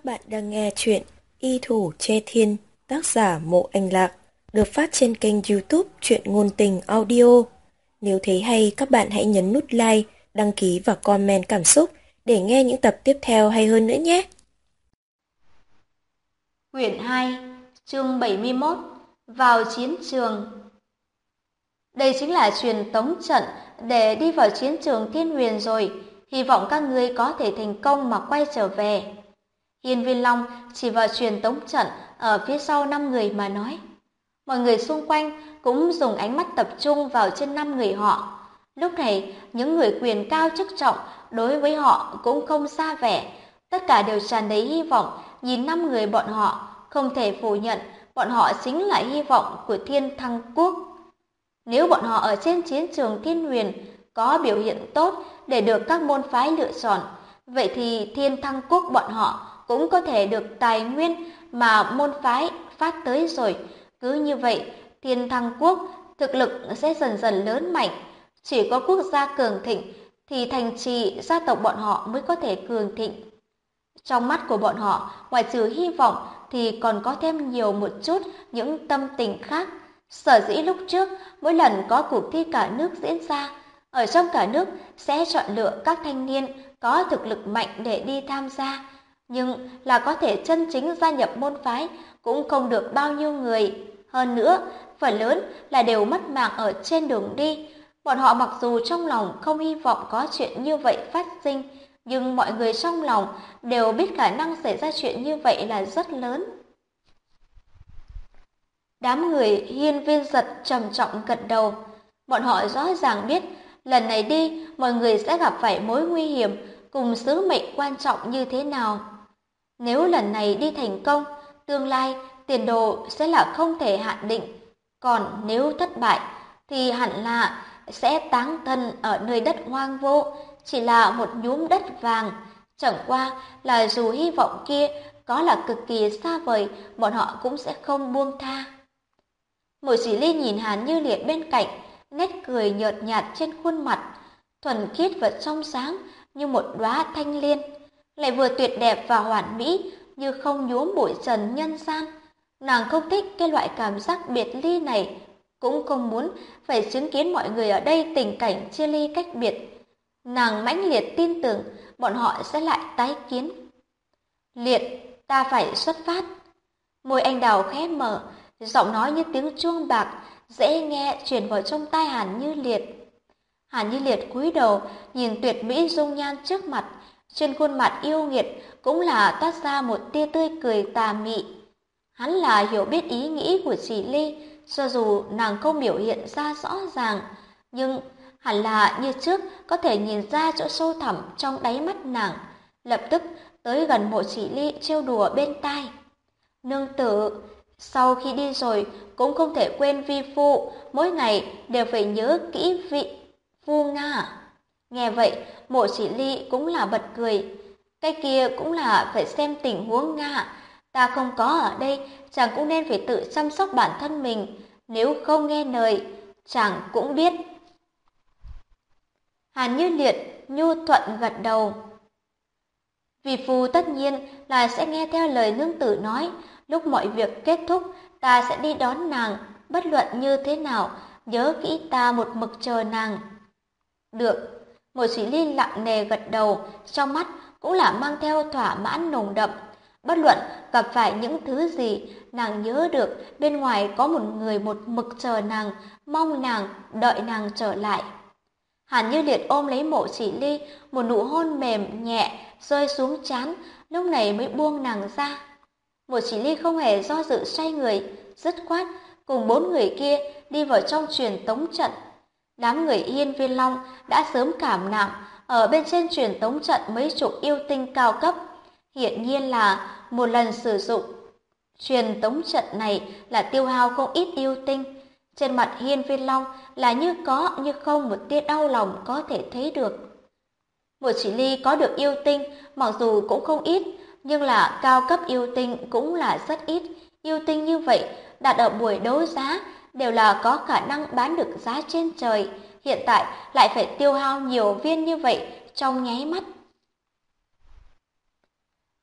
bạn đang nghe chuyện Y Thủ Che Thiên, tác giả Mộ Anh Lạc, được phát trên kênh YouTube Truyện Ngôn Tình Audio. Nếu thấy hay, các bạn hãy nhấn nút like, đăng ký và comment cảm xúc để nghe những tập tiếp theo hay hơn nữa nhé. Quyển 2, chương 71, vào chiến trường. Đây chính là truyền tống trận để đi vào chiến trường Thiên Huyền rồi, hy vọng các ngươi có thể thành công mà quay trở về. Hiên Viên Long chỉ vào truyền tống trận ở phía sau 5 người mà nói. Mọi người xung quanh cũng dùng ánh mắt tập trung vào trên 5 người họ. Lúc này, những người quyền cao chức trọng đối với họ cũng không xa vẻ, tất cả đều tràn đầy hy vọng nhìn 5 người bọn họ, không thể phủ nhận bọn họ chính là hy vọng của Thiên Thăng Quốc. Nếu bọn họ ở trên chiến trường Thiên Huyền có biểu hiện tốt để được các môn phái lựa chọn, vậy thì Thiên Thăng Quốc bọn họ cũng có thể được tài nguyên mà môn phái phát tới rồi. Cứ như vậy, Thiên Thăng Quốc thực lực sẽ dần dần lớn mạnh. Chỉ có quốc gia cường thịnh thì thành trì gia tộc bọn họ mới có thể cường thịnh. Trong mắt của bọn họ, ngoài trừ hy vọng thì còn có thêm nhiều một chút những tâm tình khác. Sở dĩ lúc trước, mỗi lần có cuộc thi cả nước diễn ra, ở trong cả nước sẽ chọn lựa các thanh niên có thực lực mạnh để đi tham gia. Nhưng là có thể chân chính gia nhập môn phái cũng không được bao nhiêu người. Hơn nữa, phần lớn là đều mất mạng ở trên đường đi. Bọn họ mặc dù trong lòng không hy vọng có chuyện như vậy phát sinh, nhưng mọi người trong lòng đều biết khả năng xảy ra chuyện như vậy là rất lớn. Đám người Hiên Viên Giật trầm trọng gật đầu. Bọn họ rõ ràng biết lần này đi mọi người sẽ gặp phải mối nguy hiểm cùng sứ mệnh quan trọng như thế nào. Nếu lần này đi thành công, tương lai tiền đồ sẽ là không thể hạn định. Còn nếu thất bại thì hẳn là sẽ táng thân ở nơi đất hoang vô, chỉ là một nhúm đất vàng. Chẳng qua là dù hy vọng kia có là cực kỳ xa vời, bọn họ cũng sẽ không buông tha. Mộ Chỉ Ly nhìn Hàn Như Liệt bên cạnh, nét cười nhợt nhạt trên khuôn mặt, thuần khiết và trong sáng như một đóa thanh liên, lại vừa tuyệt đẹp và hoàn mỹ như không nhuốm bụi trần nhân gian. Nàng không thích cái loại cảm giác biệt ly này, cũng không muốn phải chứng kiến mọi người ở đây tình cảnh chia ly cách biệt. Nàng mãnh liệt tin tưởng bọn họ sẽ lại tái kiến. Liệt, ta phải xuất phát. Môi anh đào khẽ mở, giọng nói như tiếng chuông bạc, dễ nghe truyền vào trong tai Hàn Như Liệt. Hàn Như Liệt cúi đầu, nhìn tuyệt mỹ dung nhan trước mặt, trên khuôn mặt yêu nghiệt cũng là toát ra một tia tươi cười tà mị. Hắn là hiểu biết ý nghĩ của Chỉ Ly, cho dù nàng không biểu hiện ra rõ ràng, nhưng hẳn là như trước có thể nhìn ra chỗ sâu thẳm trong đáy mắt nàng. Lập tức tới gần Mộ Chỉ Ly trêu đùa bên tai. Nương tử, sau khi đi rồi cũng không thể quên vi phu, mỗi ngày đều phải nhớ kỹ vị phu nga. Nghe vậy, Mộ Chỉ Ly cũng là bật cười. Cái kia cũng là phải xem tình huống nga. Ta không có ở đây, chàng cũng nên phải tự chăm sóc bản thân mình. Nếu không nghe lời, chàng cũng biết. Hàn Như Liệt nhu thuận gật đầu. Vì phu tất nhiên là sẽ nghe theo lời nương tử nói. Lúc mọi việc kết thúc, ta sẽ đi đón nàng. Bất luận như thế nào, nhớ kỹ ta một mực chờ nàng. Được. Mộ Chỉ Ly lặng nề gật đầu, trong mắt cũng là mang theo thỏa mãn nồng đậm. Bất luận gặp phải những thứ gì, nàng nhớ được bên ngoài có một người một mực chờ nàng, mong nàng, đợi nàng trở lại. Hàn Như Liệt ôm lấy Mộ Chỉ Ly, một nụ hôn mềm nhẹ rơi xuống trán, lúc này mới buông nàng ra. Mộ Chỉ Ly không hề do dự xoay người, dứt khoát cùng 4 người kia đi vào trong truyền tống trận. Đám người Hiên Viên Long đã sớm cảm nạm ở bên trên truyền tống trận mấy chục yêu tinh cao cấp. Hiển nhiên là một lần sử dụng truyền tống trận này là tiêu hao không ít yêu tinh. Trên mặt Hiên Viên Long là như có như không một tia đau lòng có thể thấy được. Mộ Chỉ Ly có được yêu tinh mặc dù cũng không ít, nhưng là cao cấp yêu tinh cũng là rất ít. Yêu tinh như vậy đặt ở buổi đấu giá đều là có khả năng bán được giá trên trời, hiện tại lại phải tiêu hao nhiều viên như vậy trong nháy mắt.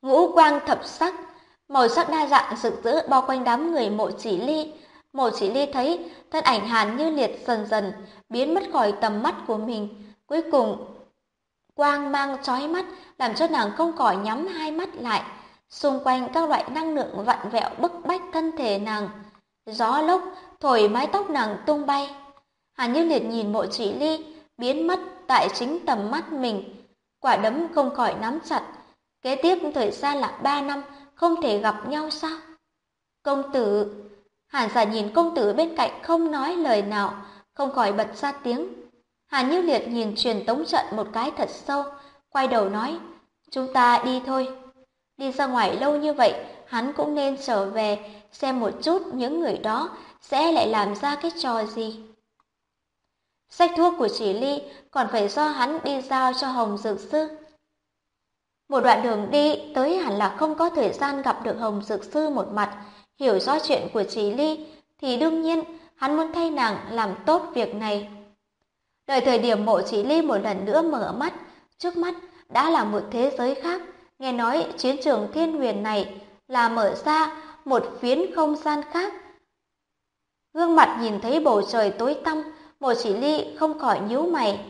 ngũ quang thập sắc, màu sắc đa dạng rực rỡ bao quanh đám người Mộ Chỉ Ly. Mộ Chỉ Ly thấy thân ảnh Hàn Như Liệt dần dần biến mất khỏi tầm mắt của mình, cuối cùng quang mang chói mắt làm cho nàng không khỏi nhắm hai mắt lại. Xung quanh các loại năng lượng vặn vẹo bức bách thân thể nàng, gió lốc thổi mái tóc nàng tung bay. Hàn Như Liệt nhìn Mộ Chỉ Ly biến mất tại chính tầm mắt mình, quả đấm không khỏi nắm chặt. Kế tiếp thời gian là 3 năm không thể gặp nhau sao? Công tử. Hàn Giả nhìn công tử bên cạnh không nói lời nào, không khỏi bật ra tiếng. Hàn Như Liệt nhìn truyền tống trận một cái thật sâu, quay đầu nói, chúng ta đi thôi. Đi ra ngoài lâu như vậy, hắn cũng nên trở về xem một chút những người đó sẽ lại làm ra cái trò gì. Sách thuốc của Chỉ Ly còn phải do hắn đi giao cho Hồng Dược Sư. Một đoạn đường đi tới hẳn là không có thời gian gặp được Hồng Dược Sư một mặt, hiểu rõ chuyện của Chỉ Ly thì đương nhiên hắn muốn thay nàng làm tốt việc này. Đợi thời điểm Mộ Chỉ Ly một lần nữa mở mắt, trước mắt đã là một thế giới khác. Nghe nói chiến trường Thiên Huyền này là mở ra một phiến không gian khác. Gương mặt nhìn thấy bầu trời tối tăm, Mộ Chỉ Ly không khỏi nhíu mày.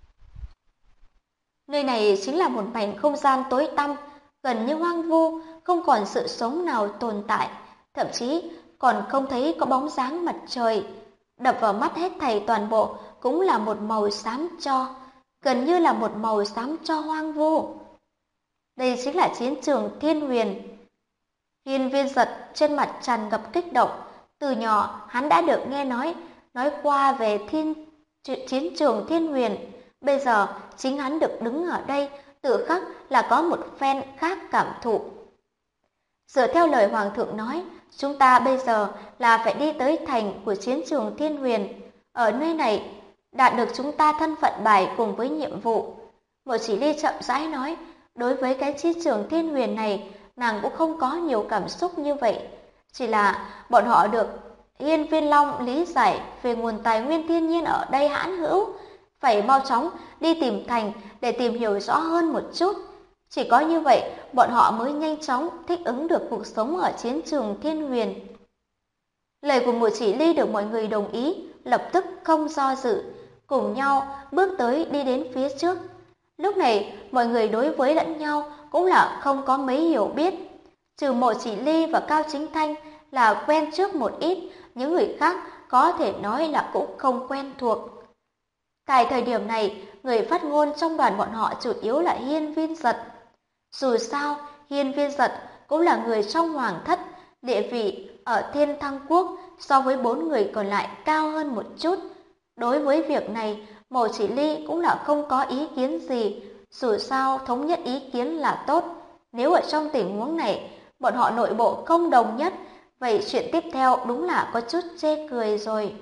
Nơi này chính là một mảnh không gian tối tăm, gần như hoang vu, không còn sự sống nào tồn tại, thậm chí còn không thấy có bóng dáng mặt trời. Đập vào mắt hết thảy toàn bộ cũng là một màu xám cho, gần như là một màu xám cho hoang vu. Đây chính là chiến trường Thiên Huyền. Hiên Viên Giật trên mặt tràn ngập kích động, từ nhỏ hắn đã được nghe nói qua về chiến trường Thiên Huyền. Bây giờ chính hắn được đứng ở đây, tự khắc là có một phen khác cảm thụ. Dựa theo lời Hoàng thượng nói, chúng ta bây giờ là phải đi tới thành của chiến trường Thiên Huyền. Ở nơi này, đạt được chúng ta thân phận bài cùng với nhiệm vụ. Mộ Chỉ Ly chậm rãi nói, đối với cái chiến trường Thiên Huyền này, nàng cũng không có nhiều cảm xúc như vậy. Chỉ là bọn họ được Hiên Viên Long lý giải về nguồn tài nguyên thiên nhiên ở đây hãn hữu, phải mau chóng đi tìm thành để tìm hiểu rõ hơn một chút. Chỉ có như vậy, bọn họ mới nhanh chóng thích ứng được cuộc sống ở chiến trường Thiên Huyền. Lời của Mộ Chỉ Ly được mọi người đồng ý, lập tức không do dự, cùng nhau bước tới đi đến phía trước. Lúc này, mọi người đối với lẫn nhau cũng là không có mấy hiểu biết. Trừ Mộ Chỉ Ly và Cao Chính Thanh là quen trước một ít, những người khác có thể nói là cũng không quen thuộc. Tại thời điểm này, người phát ngôn trong đoàn bọn họ chủ yếu là Hiên Viên Giật. Dù sao, Hiên Viên Giật cũng là người trong hoàng thất, địa vị ở Thiên Thăng Quốc so với 4 người còn lại cao hơn một chút. Đối với việc này, Mộ Chỉ Ly cũng là không có ý kiến gì, dù sao thống nhất ý kiến là tốt. Nếu ở trong tình huống này, bọn họ nội bộ không đồng nhất, vậy chuyện tiếp theo đúng là có chút chê cười rồi.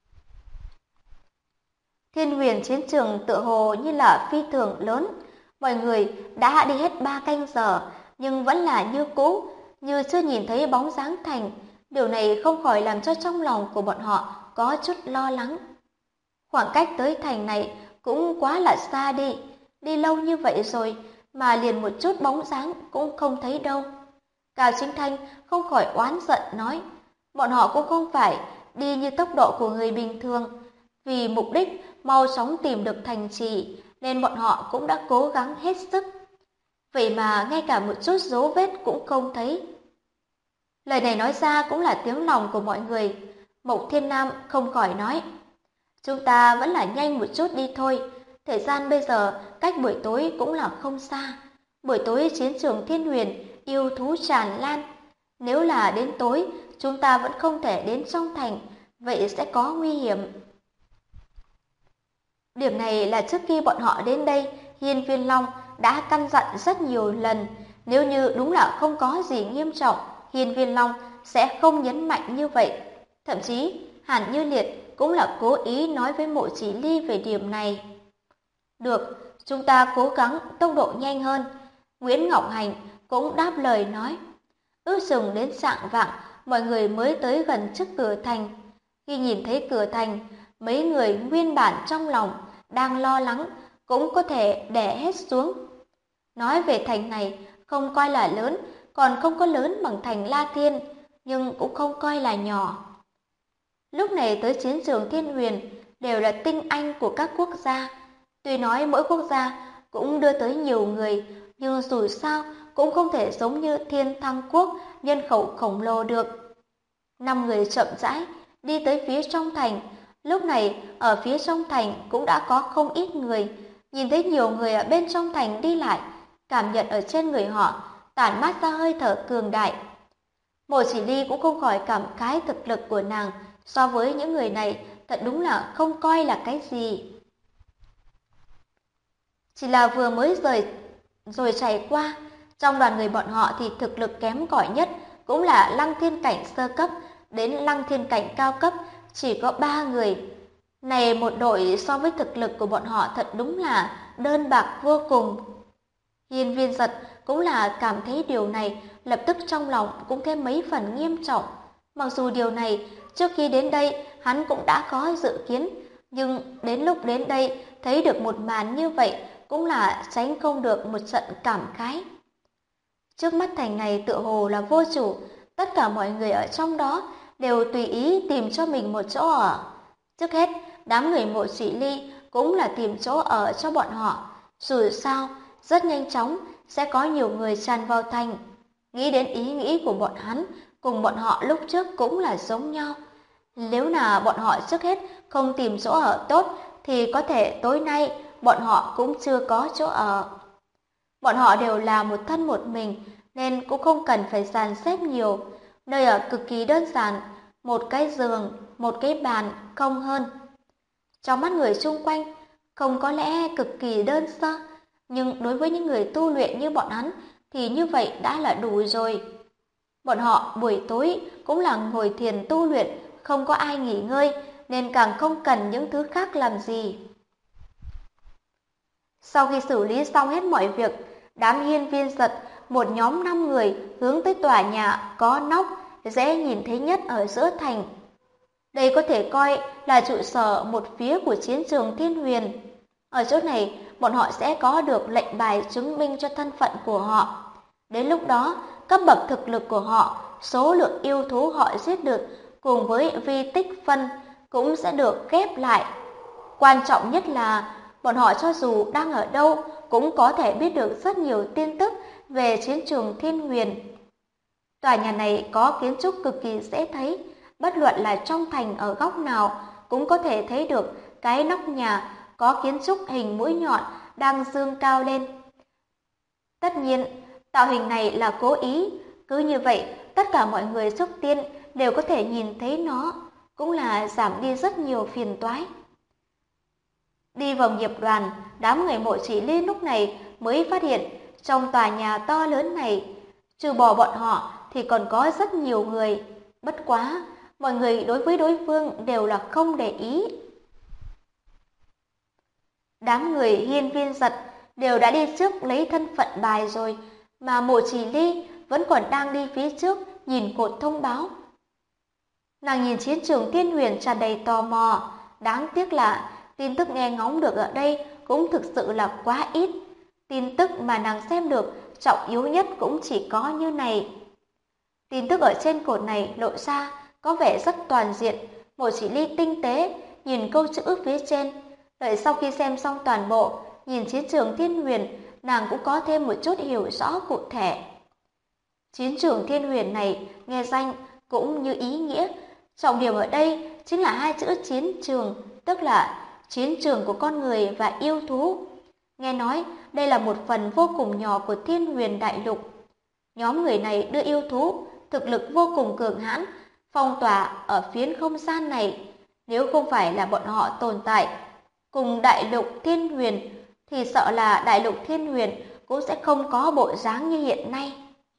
Thiên Huyền chiến trường tựa hồ như là phi thường lớn, mọi người đã đi hết 3 canh giờ, nhưng vẫn là như cũ, như chưa nhìn thấy bóng dáng thành. Điều này không khỏi làm cho trong lòng của bọn họ có chút lo lắng. Khoảng cách tới thành này cũng quá là xa đi lâu như vậy rồi mà liền một chút bóng dáng cũng không thấy đâu. Cao Chính Thanh không khỏi oán giận nói, bọn họ cũng không phải đi như tốc độ của người bình thường, vì mục đích mau chóng tìm được thành trì nên bọn họ cũng đã cố gắng hết sức. Vậy mà ngay cả một chút dấu vết cũng không thấy. Lời này nói ra cũng là tiếng lòng của mọi người. Mộc Thiên Nam không khỏi nói, chúng ta vẫn là nhanh một chút đi thôi. Thời gian bây giờ cách buổi tối cũng là không xa. Buổi tối chiến trường Thiên Huyền yêu thú tràn lan. Nếu là đến tối chúng ta vẫn không thể đến trong thành, vậy sẽ có nguy hiểm. Điểm này là trước khi bọn họ đến đây, Hiên Viên Long đã căn dặn rất nhiều lần. Nếu như đúng là không có gì nghiêm trọng, Hiên Viên Long sẽ không nhấn mạnh như vậy. Thậm chí, Hàn Như Liệt cũng là cố ý nói với Mộ Chỉ Ly về điểm này. Được, chúng ta cố gắng tốc độ nhanh hơn. Nguyễn Ngọc Hành cũng đáp lời nói. Ước chừng đến rạng vạng, mọi người mới tới gần trước cửa thành. Khi nhìn thấy cửa thành, mấy người nguyên bản trong lòng đang lo lắng cũng có thể đè hết xuống. Nói về thành này, không coi là lớn, còn không có lớn bằng thành La Thiên, nhưng cũng không coi là nhỏ. Lúc này tới chiến trường Thiên Huyền đều là tinh anh của các quốc gia. Tuy nói mỗi quốc gia cũng đưa tới nhiều người, nhưng dù sao cũng không thể giống như Thiên Thăng Quốc nhân khẩu khổng lồ được. 5 người chậm rãi đi tới phía trong thành. Lúc này ở phía trong thành cũng đã có không ít người. Nhìn thấy nhiều người ở bên trong thành đi lại, cảm nhận ở trên người họ tản mát ra hơi thở cường đại. Mộ Chỉ Ly cũng không khỏi cảm khái thực lực của nàng so với những người này thật đúng là không coi là cái gì. Chỉ là vừa mới rồi trải qua, trong đoàn người bọn họ thì thực lực kém cỏi nhất cũng là Lăng Thiên cảnh sơ cấp đến Lăng Thiên cảnh cao cấp, chỉ có 3 người. Này một đội so với thực lực của bọn họ thật đúng là đơn bạc vô cùng. Hiên Viên Giật cũng là cảm thấy điều này, lập tức trong lòng cũng thêm mấy phần nghiêm trọng. Mặc dù điều này trước khi đến đây hắn cũng đã có dự kiến, nhưng đến lúc đến đây thấy được một màn như vậy cũng là tránh không được một trận cảm khái. Trước mắt thành này tựa hồ là vô chủ, tất cả mọi người ở trong đó đều tùy ý tìm cho mình một chỗ ở. Trước hết, đám người Mộ Chỉ Ly cũng là tìm chỗ ở cho bọn họ. Dù sao, rất nhanh chóng sẽ có nhiều người tràn vào thành. Nghĩ đến ý nghĩ của bọn hắn, cùng bọn họ lúc trước cũng là giống nhau. Nếu là bọn họ trước hết không tìm chỗ ở tốt, thì có thể tối nay bọn họ cũng chưa có chỗ ở. Bọn họ đều là một thân một mình, nên cũng không cần phải dàn xếp nhiều. Nơi ở cực kỳ đơn giản, một cái giường, một cái bàn, không hơn. Trong mắt người xung quanh, không có lẽ cực kỳ đơn sơ, nhưng đối với những người tu luyện như bọn hắn thì như vậy đã là đủ rồi. Bọn họ buổi tối cũng là ngồi thiền tu luyện, không có ai nghỉ ngơi, nên càng không cần những thứ khác làm gì. Sau khi xử lý xong hết mọi việc, đám Hiên Viên Giật, một nhóm 5 người hướng tới tòa nhà có nóc, dễ nhìn thấy nhất ở giữa thành. Đây có thể coi là trụ sở một phía của chiến trường Thiên Huyền. Ở chỗ này, bọn họ sẽ có được lệnh bài chứng minh cho thân phận của họ. Đến lúc đó, cấp bậc thực lực của họ, số lượng yêu thú họ giết được cùng với vi tích phân cũng sẽ được ghép lại. Quan trọng nhất là bọn họ cho dù đang ở đâu cũng có thể biết được rất nhiều tin tức về chiến trường Thiên Huyền. Tòa nhà này có kiến trúc cực kỳ dễ thấy, bất luận là trong thành ở góc nào cũng có thể thấy được cái nóc nhà có kiến trúc hình mũi nhọn đang dương cao lên. Tất nhiên, tạo hình này là cố ý, cứ như vậy tất cả mọi người trước tiên đều có thể nhìn thấy nó, cũng là giảm đi rất nhiều phiền toái. Đi vào nghiệp đoàn, đám người Mộ Chỉ Ly lúc này mới phát hiện trong tòa nhà to lớn này, trừ bỏ bọn họ thì còn có rất nhiều người. Bất quá, mọi người đối với đối phương đều là không để ý. Đám người Hiên Viên Giật đều đã đi trước lấy thân phận bài rồi, mà Mộ Chỉ Ly vẫn còn đang đi phía trước nhìn cột thông báo. Nàng nhìn chiến trường Thiên Huyền tràn đầy tò mò, đáng tiếc là tin tức nghe ngóng được ở đây cũng thực sự là quá ít. Tin tức mà nàng xem được trọng yếu nhất cũng chỉ có như này. Tin tức ở trên cột này lộ ra có vẻ rất toàn diện. Mộ Chỉ Ly tinh tế nhìn câu chữ phía trên. Đợi sau khi xem xong toàn bộ, nhìn chiến trường Thiên Huyền, nàng cũng có thêm một chút hiểu rõ cụ thể. Chiến trường Thiên Huyền này nghe danh cũng như ý nghĩa. Trọng điểm ở đây chính là hai chữ chiến trường, tức là chiến trường của con người và yêu thú. Nghe nói đây là một phần vô cùng nhỏ của Thiên Huyền đại lục. Nhóm người này đưa yêu thú, thực lực vô cùng cường hãn, phong tỏa ở phiến không gian này. Nếu không phải là bọn họ tồn tại cùng đại lục Thiên Huyền, thì sợ là đại lục Thiên Huyền cũng sẽ không có bộ dáng như hiện nay.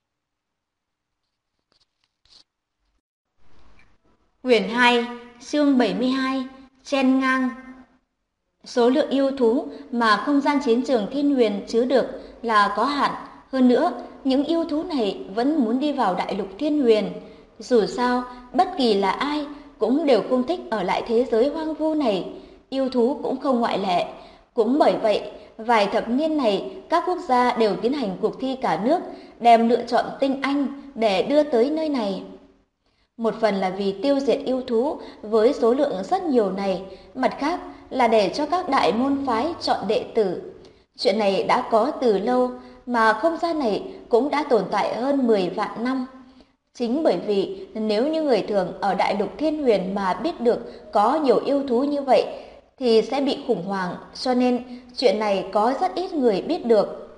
Quyển 2, chương 72, chen ngang. Số lượng yêu thú mà không gian chiến trường Thiên Huyền chứa được là có hạn. Hơn nữa, những yêu thú này vẫn muốn đi vào đại lục Thiên Huyền. Dù sao, bất kỳ là ai cũng đều không thích ở lại thế giới hoang vu này. Yêu thú cũng không ngoại lệ. Cũng bởi vậy, Vài thập niên này, các quốc gia đều tiến hành cuộc thi cả nước, đem lựa chọn tinh anh để đưa tới nơi này. Một phần là vì tiêu diệt yêu thú với số lượng rất nhiều này, mặt khác là để cho các đại môn phái chọn đệ tử. Chuyện này đã có từ lâu, mà không gian này cũng đã tồn tại hơn 10 vạn năm. Chính bởi vì nếu như người thường ở đại lục Thiên Huyền mà biết được có nhiều yêu thú như vậy thì sẽ bị khủng hoảng, cho nên chuyện này có rất ít người biết được.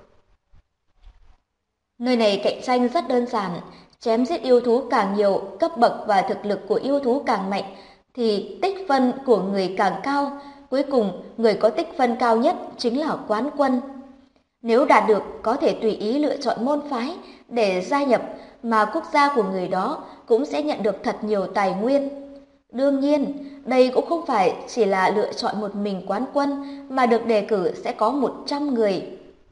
Nơi này cạnh tranh rất đơn giản, chém giết yêu thú càng nhiều, cấp bậc và thực lực của yêu thú càng mạnh thì tích phân của người càng cao, cuối cùng người có tích phân cao nhất chính là quán quân. Nếu đạt được có thể tùy ý lựa chọn môn phái để gia nhập, mà quốc gia của người đó cũng sẽ nhận được thật nhiều tài nguyên. Đương nhiên, đây cũng không phải chỉ là lựa chọn một mình quán quân, mà được đề cử sẽ có 100 người.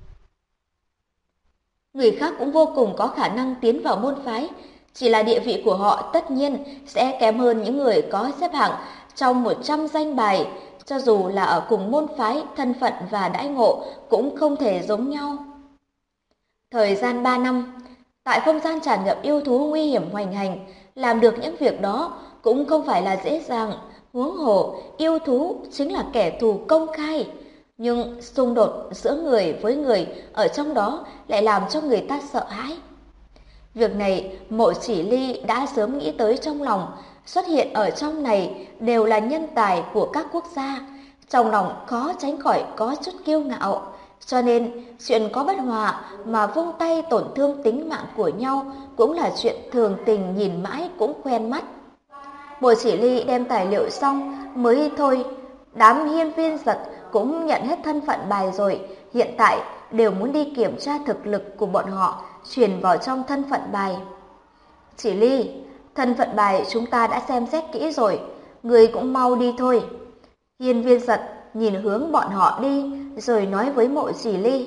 Người khác cũng vô cùng có khả năng tiến vào môn phái, chỉ là địa vị của họ tất nhiên sẽ kém hơn những người có xếp hạng trong 100 danh bài, cho dù là ở cùng môn phái, thân phận và đãi ngộ cũng không thể giống nhau. Thời gian 3 năm, tại không gian tràn ngập yêu thú nguy hiểm hoành hành, làm được những việc đó cũng không phải là dễ dàng, huống hồ yêu thú chính là kẻ thù công khai. Nhưng xung đột giữa người với người ở trong đó lại làm cho người ta sợ hãi. Việc này Mộ Chỉ Ly đã sớm nghĩ tới trong lòng, xuất hiện ở trong này đều là nhân tài của các quốc gia, trong lòng khó tránh khỏi có chút kiêu ngạo, cho nên chuyện có bất hòa mà vung tay tổn thương tính mạng của nhau cũng là chuyện thường tình, nhìn mãi cũng quen mắt. Mộ Chỉ Ly đem tài liệu xong mới thôi, đám hiên viên giật cũng nhận hết thân phận bài rồi, hiện tại đều muốn đi kiểm tra thực lực của bọn họ, truyền vào trong thân phận bài. Chỉ Ly, thân phận bài chúng ta đã xem xét kỹ rồi, người cũng mau đi thôi. Hiên viên giật nhìn hướng bọn họ đi, rồi nói với Mộ Chỉ Ly.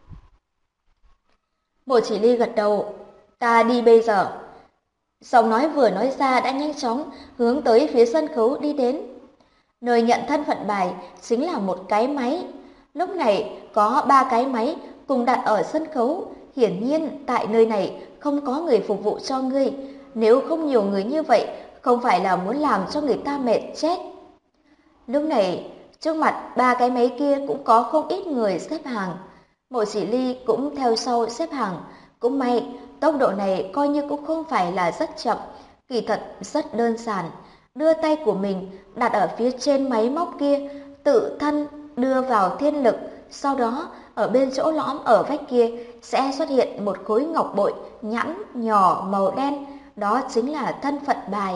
Mộ Chỉ Ly gật đầu, ta đi bây giờ. Giọng nói vừa nói ra đã nhanh chóng hướng tới phía sân khấu đi đến. Nơi nhận thân phận bài chính là một cái máy. Lúc này có 3 cái máy cùng đặt ở sân khấu. Hiển nhiên tại nơi này không có người phục vụ cho ngươi. Nếu không nhiều người như vậy, không phải là muốn làm cho người ta mệt chết. Lúc này trước mặt 3 cái máy kia cũng có không ít người xếp hàng. Mộ Chỉ Ly cũng theo sau xếp hàng. Cũng may tốc độ này coi như cũng không phải là rất chậm, kỳ thật rất đơn giản. Đưa tay của mình đặt ở phía trên máy móc kia, tự thân đưa vào thiên lực, sau đó ở bên chỗ lõm ở vách kia sẽ xuất hiện một khối ngọc bội nhẵn nhỏ màu đen, đó chính là thân phận bài.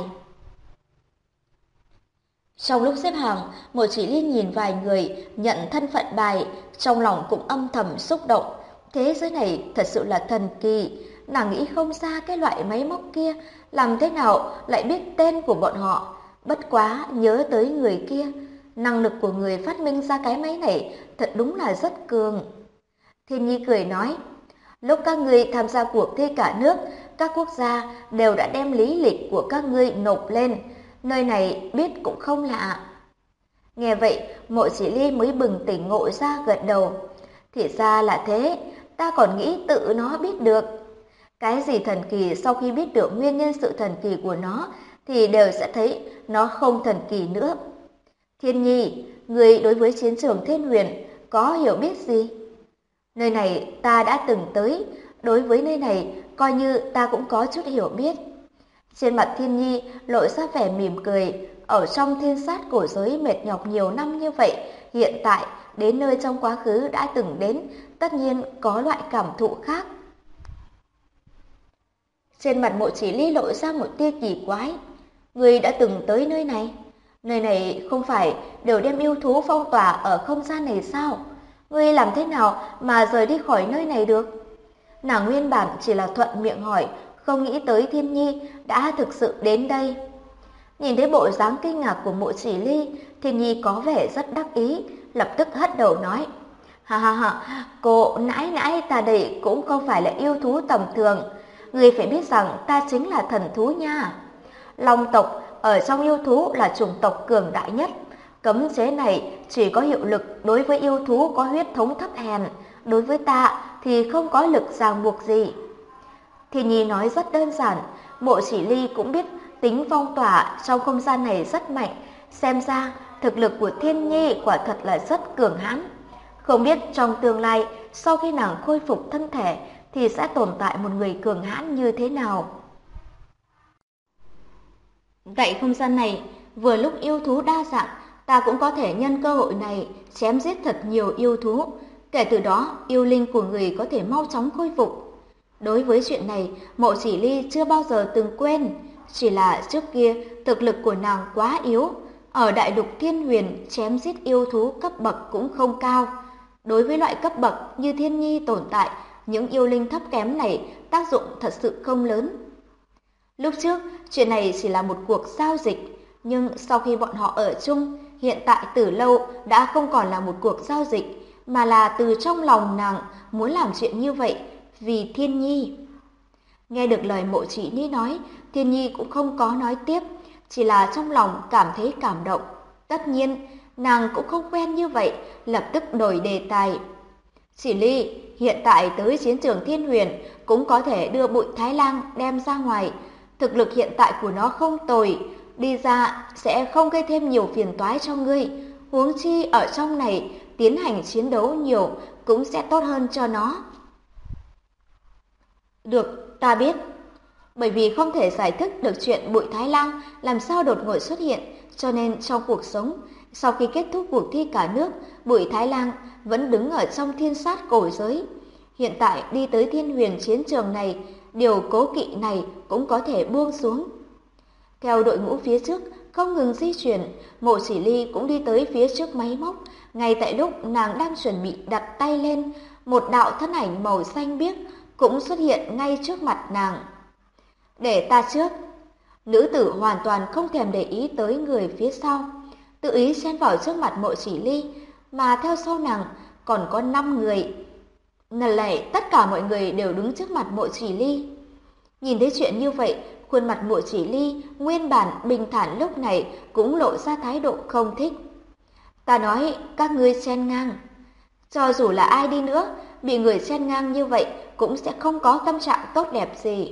Trong lúc xếp hàng, Mộ Chỉ Ly nhìn vài người nhận thân phận bài, trong lòng cũng âm thầm xúc động. Thế giới này thật sự là thần kỳ, nàng nghĩ không ra cái loại máy móc kia làm thế nào lại biết tên của bọn họ. Bất quá nhớ tới người kia, năng lực của người phát minh ra cái máy này thật đúng là rất cường. Thiên Nhi cười nói, lúc các ngươi tham gia cuộc thi cả nước, các quốc gia đều đã đem lý lịch của các ngươi nộp lên, nơi này biết cũng không lạ. Nghe vậy, Mộ Chỉ Ly mới bừng tỉnh ngộ ra, gật đầu. Thì ra là thế, ta còn nghĩ tự nó biết được. Cái gì thần kỳ sau khi biết được nguyên nhân sự thần kỳ của nó thì đều sẽ thấy nó không thần kỳ nữa. Thiên Nhi, người đối với chiến trường Thiên Huyền có hiểu biết gì? Nơi này ta đã từng tới, đối với nơi này coi như ta cũng có chút hiểu biết. Trên mặt Thiên Nhi lộ ra vẻ mỉm cười, ở trong thiên sát cổ giới mệt nhọc nhiều năm như vậy, hiện tại đến nơi trong quá khứ đã từng đến, tất nhiên có loại cảm thụ khác. Trên mặt Mộ Chỉ Ly lộ ra một tia kỳ quái. Người đã từng tới nơi này? Nơi này không phải đều đem yêu thú phong tỏa ở không gian này sao? Ngươi làm thế nào mà rời đi khỏi nơi này được? Nàng nguyên bản chỉ là thuận miệng hỏi, không nghĩ tới Thiên Nhi đã thực sự đến đây. Nhìn thấy bộ dáng kinh ngạc của Mộ Chỉ Ly, Thiên Nhi có vẻ rất đắc ý, lập tức hất đầu nói, ha ha ha, cô nãi nãi, ta đây cũng không phải là yêu thú tầm thường. Ngươi phải biết rằng ta chính là thần thú nha. Long tộc ở trong yêu thú là chủng tộc cường đại nhất, Cấm chế này chỉ có hiệu lực đối với yêu thú có huyết thống thấp hèn, đối với ta thì không có lực ràng buộc gì. Thiên Nhi nói rất đơn giản, Mộ Chỉ Ly cũng biết tính phong tỏa trong không gian này rất mạnh, xem ra thực lực của Thiên Nhi quả thật là rất cường hãn. Không biết trong tương lai, sau khi nàng khôi phục thân thể thì sẽ tồn tại một người cường hãn như thế nào. Tại không gian này, vừa lúc yêu thú đa dạng, ta cũng có thể nhân cơ hội này chém giết thật nhiều yêu thú. Kể từ đó, yêu linh của người có thể mau chóng khôi phục. Đối với chuyện này, Mộ Chỉ Ly chưa bao giờ từng quên. Chỉ là trước kia, thực lực của nàng quá yếu. Ở đại lục Thiên Huyền, chém giết yêu thú cấp bậc cũng không cao. Đối với loại cấp bậc như Thiên Nhi tồn tại, những yêu linh thấp kém này tác dụng thật sự không lớn. Lúc trước, chuyện này chỉ là một cuộc giao dịch, nhưng sau khi bọn họ ở chung, hiện tại Tử Lâu đã không còn là một cuộc giao dịch, mà là từ trong lòng nàng muốn làm chuyện như vậy vì Thiên Nhi. Nghe được lời Mộ Chỉ Ly nói, Thiên Nhi cũng không có nói tiếp, chỉ là trong lòng cảm thấy cảm động. Tất nhiên, nàng cũng không quen như vậy, lập tức đổi đề tài. Chỉ Ly, hiện tại tới chiến trường Thiên Huyền cũng có thể đưa Bụi Thái Lang đem ra ngoài. Thực lực hiện tại của nó không tồi, đi ra sẽ không gây thêm nhiều phiền toái cho ngươi. Huống chi ở trong này tiến hành chiến đấu nhiều cũng sẽ tốt hơn cho nó. Được, ta biết. Bởi vì không thể giải thích được chuyện Bụi Thái Lang làm sao đột ngột xuất hiện, cho nên trong cuộc sống, sau khi kết thúc cuộc thi cả nước, Bụi Thái Lang vẫn đứng ở trong thiên sát cổ giới. Hiện tại đi tới Thiên Huyền chiến trường này, điều cố kỵ này cũng có thể buông xuống. Theo đội ngũ phía trước không ngừng di chuyển, Mộ Chỉ Ly cũng đi tới phía trước máy móc. Ngay tại lúc nàng đang chuẩn bị đặt tay lên, một đạo thân ảnh màu xanh biếc cũng xuất hiện ngay trước mặt nàng. Để ta trước. Nữ tử hoàn toàn không thèm để ý tới người phía sau, tự ý xen vào trước mặt Mộ Chỉ Ly, mà theo sau nàng còn có 5 người. Lần này tất cả mọi người đều đứng trước mặt Mộ Chỉ Ly. Nhìn thấy chuyện như vậy, khuôn mặt Mộ Chỉ Ly nguyên bản bình thản lúc này cũng lộ ra thái độ không thích. Ta nói các ngươi chen ngang. Cho dù là ai đi nữa, bị người chen ngang như vậy cũng sẽ không có tâm trạng tốt đẹp gì.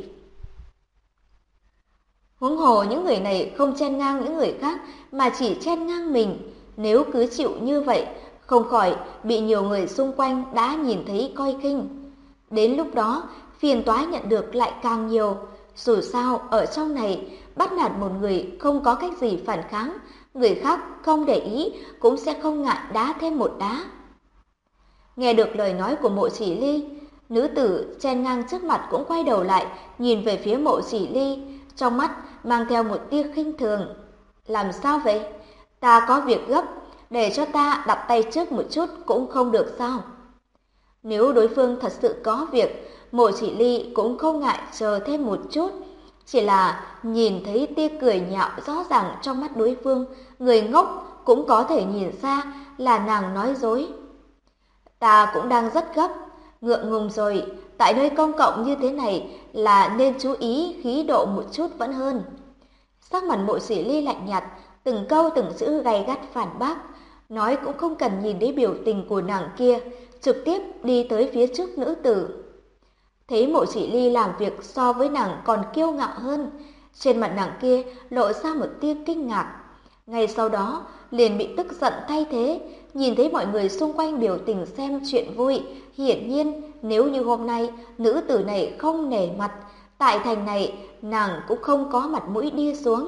Huống hồ những người này không chen ngang những người khác mà chỉ chen ngang mình. Nếu cứ chịu như vậy, không khỏi bị nhiều người xung quanh đã nhìn thấy coi khinh. Đến lúc đó, phiền toái nhận được lại càng nhiều. Dù sao, ở trong này, bắt nạt một người không có cách gì phản kháng, người khác không để ý cũng sẽ không ngại đá thêm một đá. Nghe được lời nói của Mộ Chỉ Ly, nữ tử chen ngang trước mặt cũng quay đầu lại, nhìn về phía Mộ Chỉ Ly, trong mắt mang theo một tia khinh thường. Làm sao vậy? Ta có việc gấp, để cho ta đặt tay trước một chút cũng không được sao? Nếu đối phương thật sự có việc, Mộ Chỉ Ly cũng không ngại chờ thêm một chút. Chỉ là nhìn thấy tia cười nhạo rõ ràng trong mắt đối phương, người ngốc cũng có thể nhìn ra là nàng nói dối. Ta cũng đang rất gấp, ngượng ngùng rồi, tại nơi công cộng như thế này là nên chú ý khí độ một chút vẫn hơn. Sắc mặt Mộ Chỉ Ly lạnh nhạt, từng câu từng chữ gay gắt phản bác, nói cũng không cần nhìn đến biểu tình của nàng kia, trực tiếp đi tới phía trước nữ tử. Thấy Mộ Chỉ Ly làm việc so với nàng còn kiêu ngạo hơn, trên mặt nàng kia lộ ra một tia kinh ngạc. Ngay sau đó liền bị tức giận thay thế, nhìn thấy mọi người xung quanh biểu tình xem chuyện vui. Hiển nhiên nếu như hôm nay nữ tử này không nể mặt, tại thành này nàng cũng không có mặt mũi đi xuống.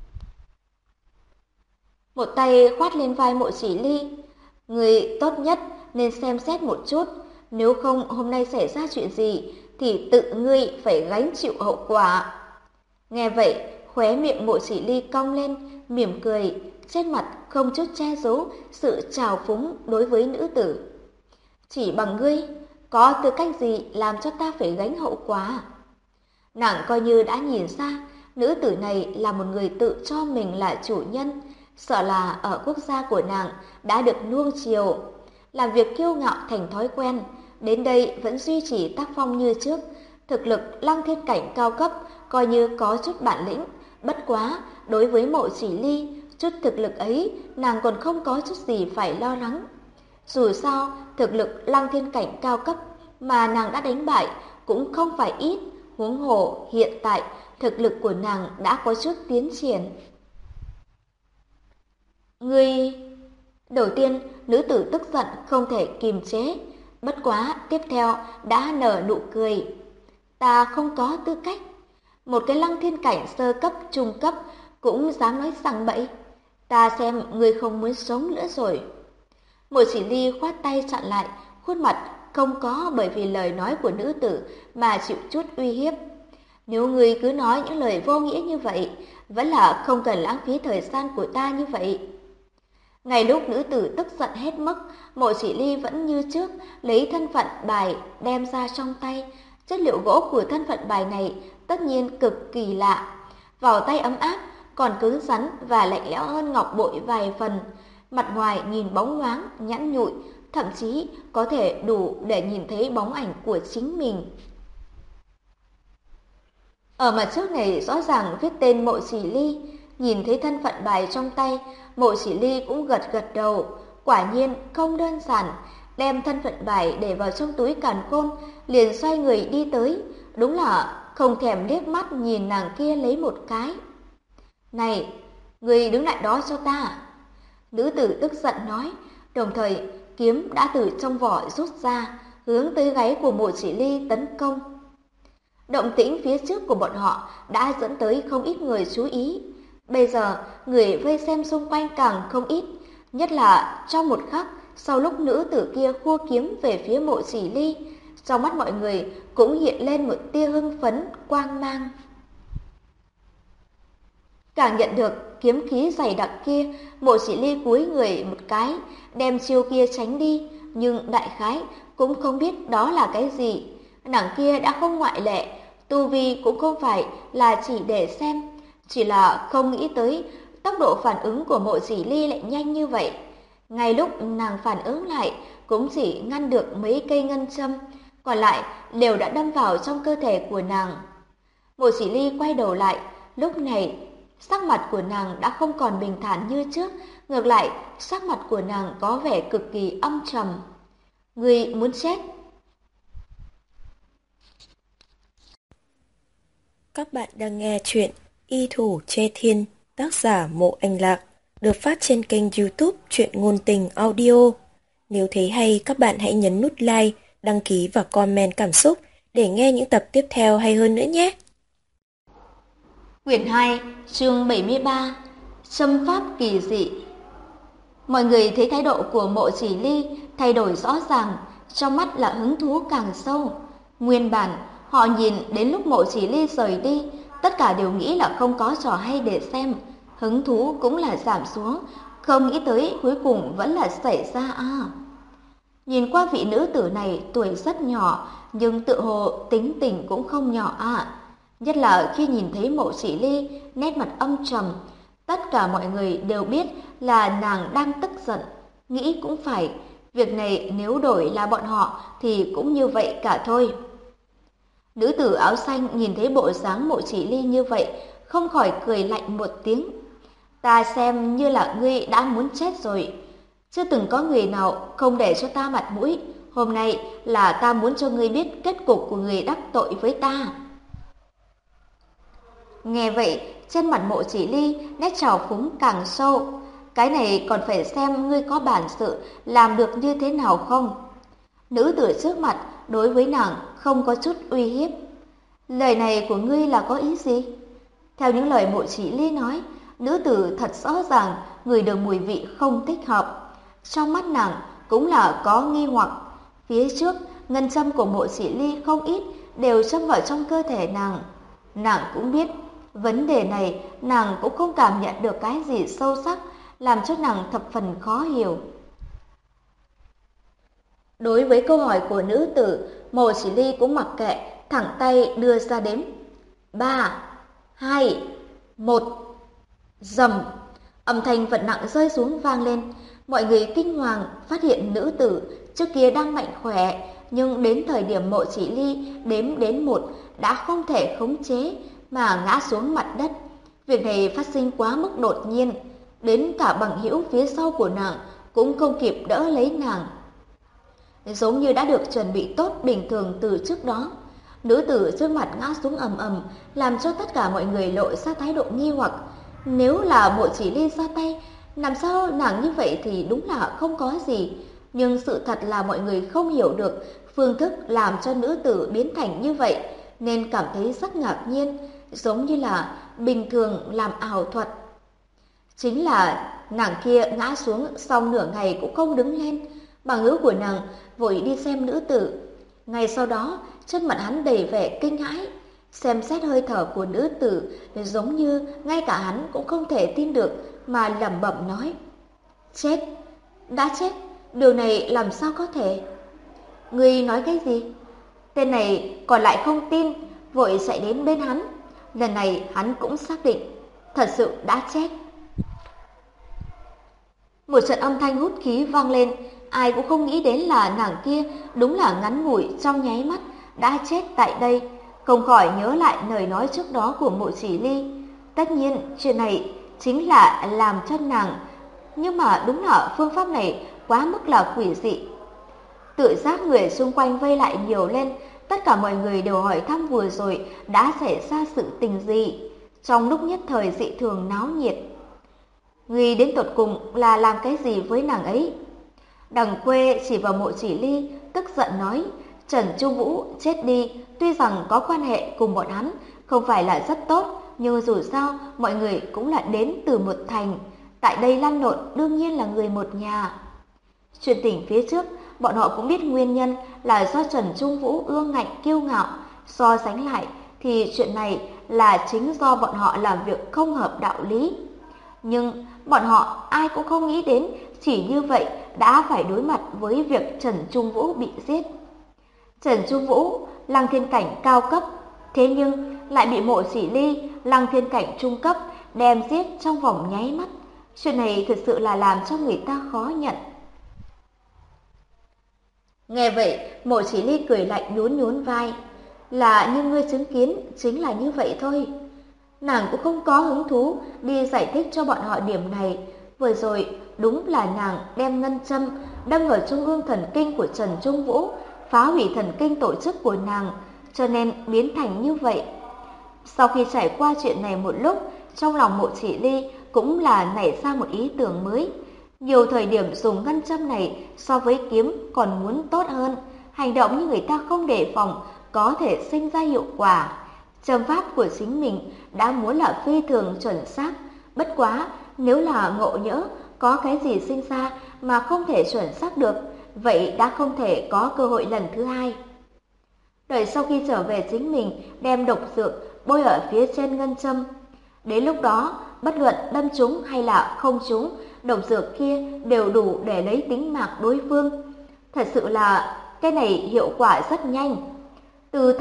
Một tay khoát lên vai Mộ Chỉ Ly. Người tốt nhất nên xem xét một chút, nếu không hôm nay xảy ra chuyện gì thì tự ngươi phải gánh chịu hậu quả. Nghe vậy, khóe miệng Mộ Chỉ Ly cong lên, mỉm cười, trên mặt không chút che giấu sự trào phúng đối với nữ tử. Chỉ bằng ngươi, có tư cách gì làm cho ta phải gánh hậu quả? Nàng coi như đã nhìn ra, nữ tử này là một người tự cho mình là chủ nhân, sợ là ở quốc gia của nàng đã được nuông chiều, làm việc kiêu ngạo thành thói quen, đến đây vẫn duy trì tác phong như trước, thực lực Lăng Thiên cảnh cao cấp, coi như có chút bản lĩnh. Bất quá, đối với Mộ Chỉ Ly, Chút thực lực ấy, nàng còn không có chút gì phải lo lắng. Dù sao, thực lực Lăng Thiên cảnh cao cấp mà nàng đã đánh bại cũng không phải ít, huống hồ hiện tại thực lực của nàng đã có chút tiến triển. Ngươi... Đầu tiên, nữ tử tức giận không thể kiềm chế, bất quá tiếp theo đã nở nụ cười. Ta không có tư cách. Một cái Lăng Thiên cảnh sơ cấp, trung cấp cũng dám nói sằng bậy. Ta xem ngươi không muốn sống nữa rồi. Mộ Chỉ Ly khoát tay chặn lại, khuôn mặt không có bởi vì lời nói của nữ tử mà chịu chút uy hiếp. Nếu ngươi cứ nói những lời vô nghĩa như vậy, vẫn là không cần lãng phí thời gian của ta như vậy. Ngay lúc nữ tử tức giận hết mức, Mộ Chỉ Ly vẫn như trước lấy thân phận bài đem ra trong tay. Chất liệu gỗ của thân phận bài này tất nhiên cực kỳ lạ, vào tay ấm áp, còn cứng rắn và lạnh lẽo hơn ngọc bội vài phần. Mặt ngoài nhìn bóng loáng, nhẵn nhụi, thậm chí có thể đủ để nhìn thấy bóng ảnh của chính mình. Ở mặt trước này rõ ràng viết tên Mộ Chỉ Ly, nhìn thấy thân phận bài trong tay, Mộ Chỉ Ly cũng gật gật đầu, quả nhiên không đơn giản, đem thân phận bài để vào trong túi càn khôn, liền xoay người đi tới, đúng là không thèm liếc mắt nhìn nàng kia lấy một cái. Này, ngươi đứng lại đó cho ta. Nữ tử tức giận nói, đồng thời kiếm đã từ trong vỏ rút ra, hướng tới gáy của Mộ Chỉ Ly tấn công. Động tĩnh phía trước của bọn họ đã dẫn tới không ít người chú ý. Bây giờ, người vây xem xung quanh càng không ít, nhất là trong một khắc sau lúc nữ tử kia khua kiếm về phía Mộ Chỉ Ly, trong mắt mọi người cũng hiện lên một tia hưng phấn, quang mang. Càng nhận được kiếm khí dày đặc kia, Mộ Chỉ Ly cúi người một cái, đem chiêu kia tránh đi, nhưng đại khái cũng không biết đó là cái gì. Nàng kia đã không ngoại lệ, tu vi cũng không phải là chỉ để xem, chỉ là không nghĩ tới tốc độ phản ứng của Mộ Chỉ Ly lại nhanh như vậy. Ngay lúc nàng phản ứng lại, cũng chỉ ngăn được mấy cây ngân châm, còn lại đều đã đâm vào trong cơ thể của nàng. Mộ Chỉ Ly quay đầu lại, lúc này sắc mặt của nàng đã không còn bình thản như trước, ngược lại sắc mặt của nàng có vẻ cực kỳ âm trầm. Ngươi muốn chết? Các bạn đang nghe chuyện Y Thủ Che Thiên, tác giả Mộ Anh Lạc, được phát trên kênh YouTube Truyện Ngôn Tình Audio. Nếu thấy hay, các bạn hãy nhấn nút like, đăng ký và comment cảm xúc để nghe những tập tiếp theo hay hơn nữa nhé. Quyển 2, chương 73, Châm pháp kỳ dị. Mọi người thấy thái độ của Mộ Chỉ Ly thay đổi rõ ràng, trong mắt là hứng thú càng sâu. Nguyên bản, họ nhìn đến lúc Mộ Chỉ Ly rời đi, tất cả đều nghĩ là không có trò hay để xem, hứng thú cũng là giảm xuống, không nghĩ tới cuối cùng vẫn là xảy ra Nhìn qua vị nữ tử này tuổi rất nhỏ, nhưng tự hồ tính tình cũng không nhỏ Nhất là khi nhìn thấy Mộ Chỉ Ly nét mặt âm trầm, tất cả mọi người đều biết là nàng đang tức giận. Nghĩ cũng phải, việc này nếu đổi là bọn họ thì cũng như vậy cả thôi. Nữ tử áo xanh nhìn thấy bộ dáng Mộ Chỉ Ly như vậy, không khỏi cười lạnh một tiếng. Ta xem như là ngươi đã muốn chết rồi. Chưa từng có người nào không để cho ta mặt mũi. Hôm nay là ta muốn cho ngươi biết kết cục của người đắc tội với ta. Nghe vậy, trên mặt Mộ Chỉ Ly nét trào phúng càng sâu. Cái này còn phải xem ngươi có bản sự làm được như thế nào không. Nữ tử trước mặt đối với nàng không có chút uy hiếp. Lời này của ngươi là có ý gì? Theo những lời Mộ Chỉ Ly nói, nữ tử thật rõ ràng ngửi được mùi vị không thích hợp. Trong mắt nàng cũng là có nghi hoặc. Phía trước, ngân châm của Mộ Chỉ Ly không ít đều châm vào trong cơ thể nàng. Nàng cũng biết, vấn đề này nàng cũng không cảm nhận được cái gì sâu sắc, làm cho nàng thập phần khó hiểu. Đối với câu hỏi của nữ tử, Mộ Chỉ Ly cũng mặc kệ, thẳng tay đưa ra đếm. 3, 2, 1. Rầm, âm thanh vật nặng rơi xuống vang lên. Mọi người kinh hoàng phát hiện nữ tử trước kia đang mạnh khỏe, nhưng đến thời điểm Mộ Chỉ Ly đếm đến 1 đã không thể khống chế mà ngã xuống mặt đất. Việc này phát sinh quá mức đột nhiên. đến cả bằng hữu phía sau của nàng cũng không kịp đỡ lấy nàng. Giống như đã được chuẩn bị tốt bình thường từ trước đó, nữ tử trước mặt ngã xuống ầm ầm, làm cho tất cả mọi người lộ ra thái độ nghi hoặc. Nếu là Mộ Chỉ Ly ra tay, làm sao nàng như vậy thì đúng là không có gì. Nhưng sự thật là mọi người không hiểu được phương thức làm cho nữ tử biến thành như vậy, nên cảm thấy rất ngạc nhiên, giống như là bình thường làm ảo thuật. Chính là nàng kia ngã xuống xong nửa ngày cũng không đứng lên. Bằng hữu của nàng vội đi xem nữ tử. Ngay sau đó, trên mặt hắn đầy vẻ kinh hãi, xem xét hơi thở của nữ tử giống như ngay cả hắn cũng không thể tin được, mà lẩm bẩm nói: chết, đã chết, điều này làm sao có thể? Ngươi nói cái gì? Tên này còn lại không tin, vội chạy đến bên hắn. Lần này hắn cũng xác định thật sự đã chết. Một trận âm thanh hút khí vang lên, ai cũng không nghĩ đến là nàng kia đúng là ngắn ngủi trong nháy mắt đã chết tại đây. Không khỏi nhớ lại lời nói trước đó của Mộ Chỉ Ly. Tất nhiên chuyện này chính là làm cho nàng, nhưng mà đúng là phương pháp này quá mức là quỷ dị. Tự giác người xung quanh vây lại nhiều lên, tất cả mọi người đều hỏi thăm vừa rồi đã xảy ra sự tình gì. Trong lúc nhất thời dị thường náo nhiệt. Ngươi đến tột cùng là làm cái gì với nàng ấy? Đằng Khuê chỉ vào Mộ Chỉ Ly, tức giận nói: Trần Trung Vũ chết đi, tuy rằng có quan hệ cùng bọn hắn không phải là rất tốt, nhưng dù sao mọi người cũng là đến từ một thành, tại đây lăn lộn đương nhiên là người một nhà. Chuyện tình phía trước bọn họ cũng biết nguyên nhân là do Trần Trung Vũ ương ngạnh kiêu ngạo, so sánh lại thì chuyện này là chính do bọn họ làm việc không hợp đạo lý. Nhưng bọn họ ai cũng không nghĩ đến chỉ như vậy đã phải đối mặt với việc Trần Trung Vũ bị giết. Trần Trung Vũ Lăng Thiên cảnh cao cấp, thế nhưng lại bị Mộ Chỉ Ly Lăng Thiên cảnh trung cấp đem giết trong vòng nháy mắt. Chuyện này thực sự là làm cho người ta khó nhận. Nghe vậy, Mộ Chỉ Ly cười lạnh nhún nhún vai. Là như ngươi chứng kiến, chính là như vậy thôi. Nàng cũng không có hứng thú đi giải thích cho bọn họ điểm này. Vừa rồi đúng là nàng đem ngân châm đâm ở trung ương thần kinh của Trần Trung Vũ, phá hủy thần kinh tổ chức của nàng, cho nên biến thành như vậy. Sau khi trải qua chuyện này một lúc, trong lòng Mộ Chỉ Ly cũng là nảy ra một ý tưởng mới. Nhiều thời điểm dùng ngân châm này so với kiếm còn muốn tốt hơn. Hành động như người ta không đề phòng có thể sinh ra hiệu quả. Châm pháp của chính mình đã muốn là phi thường chuẩn xác. Bất quá, nếu là ngộ nhỡ có cái gì sinh ra mà không thể chuẩn xác được, vậy đã không thể có cơ hội lần thứ hai. Đợi sau khi trở về chính mình đem độc dược bôi ở phía trên ngân châm. Đến lúc đó, bất luận đâm trúng hay là không trúng, độc dược kia đều đủ để lấy tính mạng đối phương. Thật sự là cái này hiệu quả rất nhanh. Từ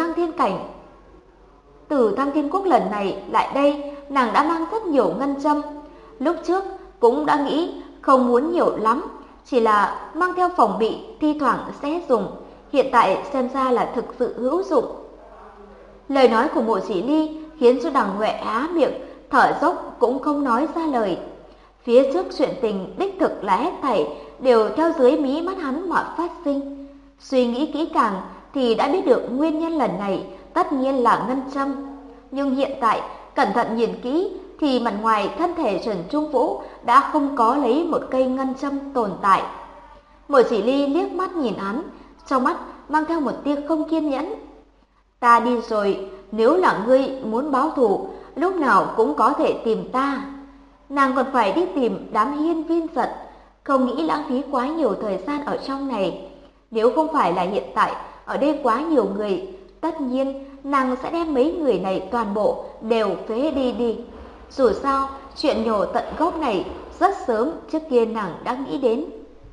Thăng Thiên Quốc lần này lại đây, nàng đã mang rất nhiều ngân châm. Lúc trước cũng đã nghĩ không muốn nhiều lắm, chỉ là mang theo phòng bị thi thoảng sẽ dùng. Hiện tại xem ra là thực sự hữu dụng. Lời nói của Mộ Chỉ Ly khiến cho Đằng Huệ há miệng, thở dốc cũng không nói ra lời. Phía trước chuyện tình đích thực là hết thảy đều theo dưới mí mắt hắn mà phát sinh. Suy nghĩ kỹ càng thì đã biết được nguyên nhân lần này tất nhiên là ngân châm. Nhưng hiện tại cẩn thận nhìn kỹ thì mặt ngoài thân thể Trần Trung Vũ đã không có lấy một cây ngân châm tồn tại. Mộ Chỉ Ly liếc mắt nhìn hắn, trong mắt mang theo một tia không kiên nhẫn. Ta đi rồi, nếu là ngươi muốn báo thù, lúc nào cũng có thể tìm ta. Nàng còn phải đi tìm đám hiên viên giật, không nghĩ lãng phí quá nhiều thời gian ở trong này. Nếu không phải là hiện tại ở đây quá nhiều người, tất nhiên nàng sẽ đem mấy người này toàn bộ đều phế đi. Dù sao, chuyện nhổ tận gốc này rất sớm trước kia nàng đã nghĩ đến.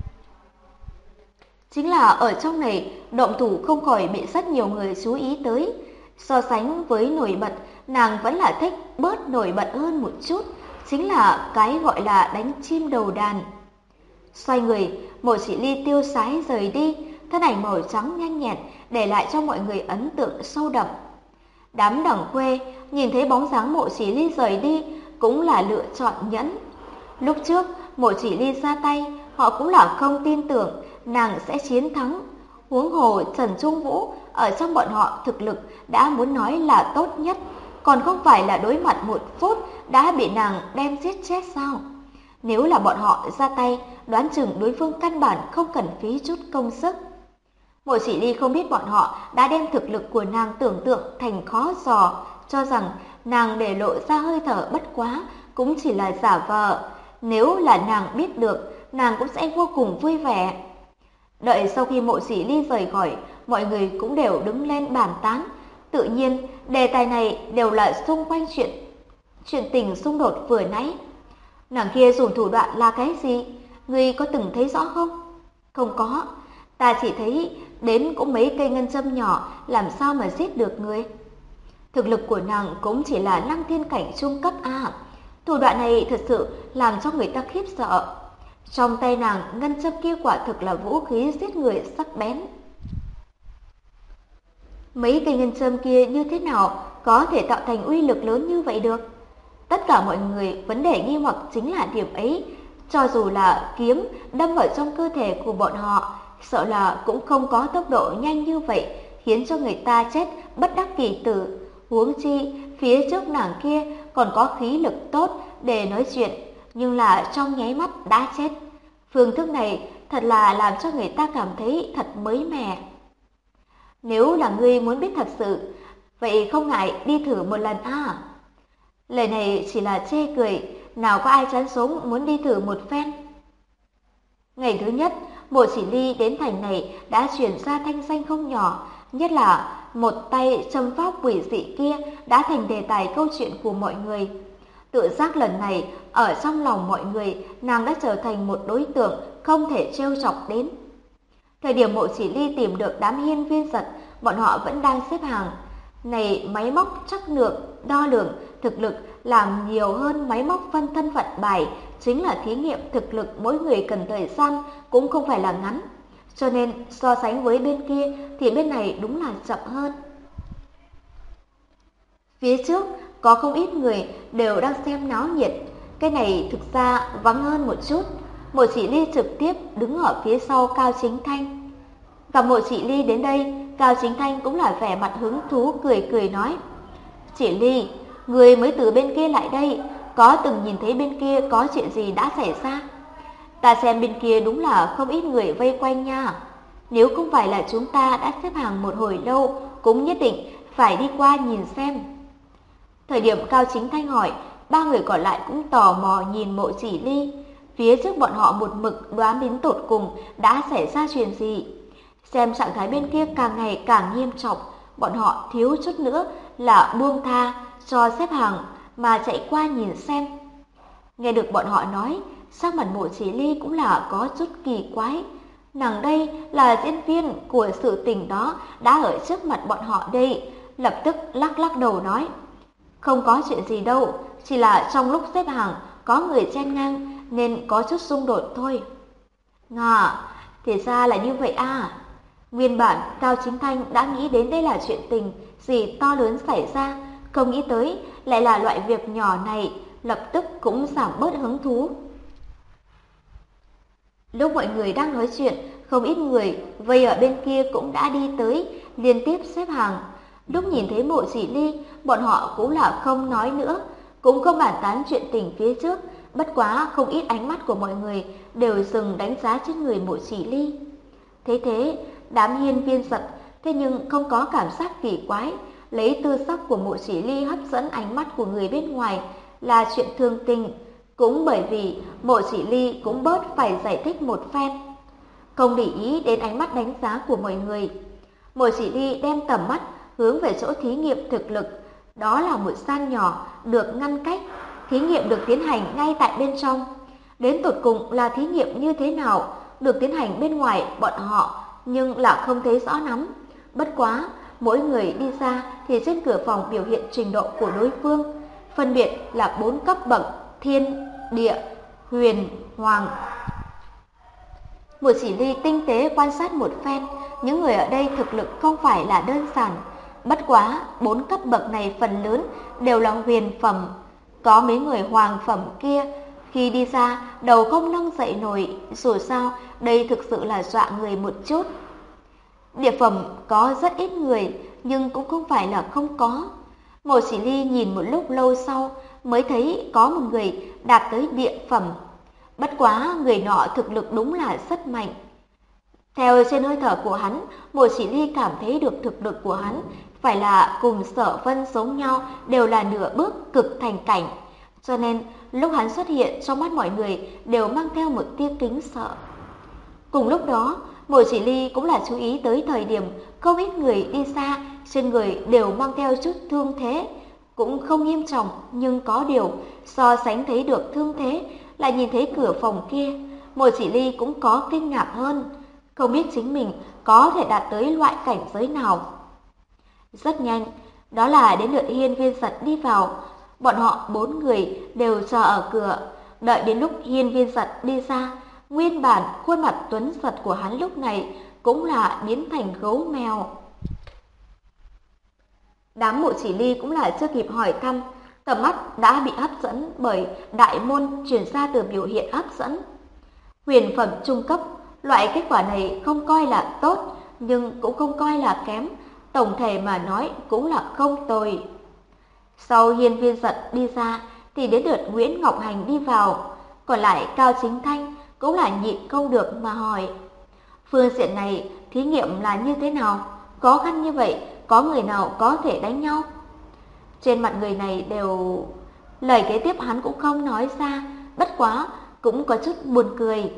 Chính là ở trong này, động thủ không khỏi bị rất nhiều người chú ý tới. So sánh với nổi bật, nàng vẫn là thích bớt nổi bật hơn một chút, chính là cái gọi là đánh chim đầu đàn. Xoay người, Mộ Chỉ Ly tiêu sái rời đi, thân ảnh màu trắng nhanh nhẹn để lại cho mọi người ấn tượng sâu đậm. Đám Đằng Khuê nhìn thấy bóng dáng Mộ Chỉ Ly rời đi cũng là lựa chọn nhẫn. Lúc trước, Mộ Chỉ Ly ra tay, họ cũng là không tin tưởng nàng sẽ chiến thắng. Huống hồ Trần Trung Vũ ở trong bọn họ thực lực đã muốn nói là tốt nhất, còn không phải là đối mặt một phút đã bị nàng đem giết chết sao? Nếu là bọn họ ra tay, đoán chừng đối phương căn bản không cần phí chút công sức. Mộ Chỉ Ly không biết bọn họ đã đem thực lực của nàng tưởng tượng thành khó dò, cho rằng nàng để lộ ra hơi thở bất quá cũng chỉ là giả vờ. Nếu là nàng biết được, nàng cũng sẽ vô cùng vui vẻ. Đợi sau khi Mộ Chỉ Ly rời khỏi, mọi người cũng đều đứng lên bàn tán. Tự nhiên, đề tài này đều là xung quanh chuyện tình xung đột vừa nãy. Nàng kia dùng thủ đoạn là cái gì? Ngươi có từng thấy rõ không? Không có, ta chỉ thấy đến cũng mấy cây ngân châm nhỏ, làm sao mà giết được người. Thực lực của nàng cũng chỉ là Lăng Thiên cảnh trung cấp A. Thủ đoạn này thật sự làm cho người ta khiếp sợ. Trong tay nàng, ngân châm kia quả thực là vũ khí giết người sắc bén. Mấy cây ngân châm kia như thế nào có thể tạo thành uy lực lớn như vậy được? Tất cả mọi người vấn đề nghi hoặc chính là điểm ấy. Cho dù là kiếm đâm vào trong cơ thể của bọn họ, sợ là cũng không có tốc độ nhanh như vậy, khiến cho người ta chết bất đắc kỳ tử. Huống chi, phía trước nàng kia còn có khí lực tốt để nói chuyện, nhưng là trong nháy mắt đã chết. Phương thức này thật là làm cho người ta cảm thấy thật mới mẻ. Nếu là ngươi muốn biết thật sự, vậy không ngại đi thử một lần à? Lời này chỉ là chê cười, nào có ai chán sống muốn đi thử một phen. Ngày thứ nhất, Mộ Chỉ Ly đến thành này đã truyền ra thanh danh không nhỏ, nhất là một tay châm pháp quỷ dị kia đã thành đề tài câu chuyện của mọi người. Tự giác lần này, ở trong lòng mọi người, nàng đã trở thành một đối tượng không thể trêu chọc đến. Thời điểm Mộ Chỉ Ly tìm được đám hiên viên giật, bọn họ vẫn đang xếp hàng. Này máy móc trắc lượng, đo lường, thực lực làm nhiều hơn máy móc phân thân phận bài, chính là thí nghiệm thực lực mỗi người cần thời gian cũng không phải là ngắn. Cho nên so sánh với bên kia thì bên này đúng là chậm hơn. Phía trước có không ít người đều đang xem náo nhiệt, cái này thực ra vắng hơn một chút. Mộ Chỉ Ly trực tiếp đứng ở phía sau Cao Chính Thanh. Gặp Mộ Chỉ Ly đến đây, Cao Chính Thanh cũng là vẻ mặt hứng thú cười cười nói: "Chỉ Ly, người mới từ bên kia lại đây, có từng nhìn thấy bên kia có chuyện gì đã xảy ra?" "Ta xem bên kia đúng là không ít người vây quanh nha. Nếu không phải là chúng ta đã xếp hàng một hồi lâu, cũng nhất định phải đi qua nhìn xem." Thời điểm Cao Chính Thanh hỏi, ba người còn lại cũng tò mò nhìn Mộ Chỉ Ly. Phía trước bọn họ một mực đoán đến tột cùng đã xảy ra chuyện gì. Xem trạng thái bên kia càng ngày càng nghiêm trọng, bọn họ thiếu chút nữa là buông tha cho xếp hàng mà chạy qua nhìn xem. Nghe được bọn họ nói, sắc mặt Mộ Chỉ Ly cũng là có chút kỳ quái. Nàng đây là diễn viên của sự tình đó đã ở trước mặt bọn họ đây, lập tức lắc lắc đầu nói: "Không có chuyện gì đâu, chỉ là trong lúc xếp hàng có người chen ngang nên có chút xung đột thôi." "Ngà, thì ra là như vậy à?" Nguyên bản Cao Chính Thanh đã nghĩ đến đây là chuyện tình gì to lớn xảy ra, không nghĩ tới lại là loại việc nhỏ này, lập tức cũng giảm bớt hứng thú. Lúc mọi người đang nói chuyện, không ít người vây ở bên kia cũng đã đi tới, liên tiếp xếp hàng. Lúc nhìn thấy Mộ Chỉ Ly, bọn họ cũng là không nói nữa, cũng không bàn tán chuyện tình phía trước, bất quá không ít ánh mắt của mọi người đều dừng đánh giá trên người Mộ Chỉ Ly. Thế, đám hiên viên giật thế nhưng không có cảm giác kỳ quái, lấy tư sắc của Mộ Chỉ Ly hấp dẫn ánh mắt của người bên ngoài là chuyện thường tình, cũng bởi vì Mộ Chỉ Ly cũng bớt phải giải thích một phen. Không để ý đến ánh mắt đánh giá của mọi người, Mộ Chỉ Ly đem tầm mắt hướng về chỗ thí nghiệm thực lực. Đó là một gian nhỏ được ngăn cách, thí nghiệm được tiến hành ngay tại bên trong. Đến tột cùng là thí nghiệm như thế nào được tiến hành bên ngoài bọn họ nhưng là không thấy rõ lắm. Bất quá, mỗi người đi ra thì trên cửa phòng biểu hiện trình độ của đối phương, phân biệt là 4 cấp bậc: thiên, địa, huyền, hoàng. Mộ Chỉ Ly tinh tế quan sát một phen, những người ở đây thực lực không phải là đơn giản. Bất quá, 4 cấp bậc này phần lớn đều là huyền phẩm, có mấy người hoàng phẩm kia Khi đi ra, đầu không nâng dậy nổi, dù sao đây thực sự là dọa người một chút. Địa phẩm có rất ít người, nhưng cũng không phải là không có. Mộ Chỉ Ly nhìn một lúc lâu sau mới thấy có một người đạt tới địa phẩm. Bất quá người nọ thực lực đúng là rất mạnh. Theo trên hơi thở của hắn, Mộ Chỉ Ly cảm thấy được thực lực của hắn phải là cùng Sở Vân giống nhau, đều là nửa bước cực thành cảnh. Cho nên lúc hắn xuất hiện, trong mắt mọi người đều mang theo một tia kính sợ. Cùng lúc đó, Mộ Chỉ Ly cũng là chú ý tới thời điểm không ít người đi xa, trên người đều mang theo chút thương thế, cũng không nghiêm trọng, nhưng có điều so sánh thấy được thương thế, lại nhìn thấy cửa phòng kia, Mộ Chỉ Ly cũng có kinh ngạc hơn, không biết chính mình có thể đạt tới loại cảnh giới nào. Rất nhanh, đó là đến lượt Hiên Viên Giật đi vào, bọn họ 4 người đều chờ ở cửa, đợi đến lúc Hiên Viên Giật đi ra, nguyên bản khuôn mặt tuấn giật của hắn lúc này cũng là biến thành gấu mèo. Đám Mộ Chỉ Ly cũng là chưa kịp hỏi thăm, tầm mắt đã bị hấp dẫn bởi đại môn truyền ra từ biểu hiện hấp dẫn. Huyền phẩm trung cấp, loại kết quả này không coi là tốt, nhưng cũng không coi là kém, tổng thể mà nói cũng là không tồi. Sau Hiên Viên Giật đi ra thì đến lượt Nguyễn Ngọc Hành đi vào, còn lại Cao Chính Thanh cũng là nhịn không được mà hỏi. Phương diện này thí nghiệm là như thế nào? Khó khăn như vậy, có người nào có thể đánh nhau? Trên mặt người này đều... Lời kế tiếp hắn cũng không nói ra, bất quá cũng có chút buồn cười.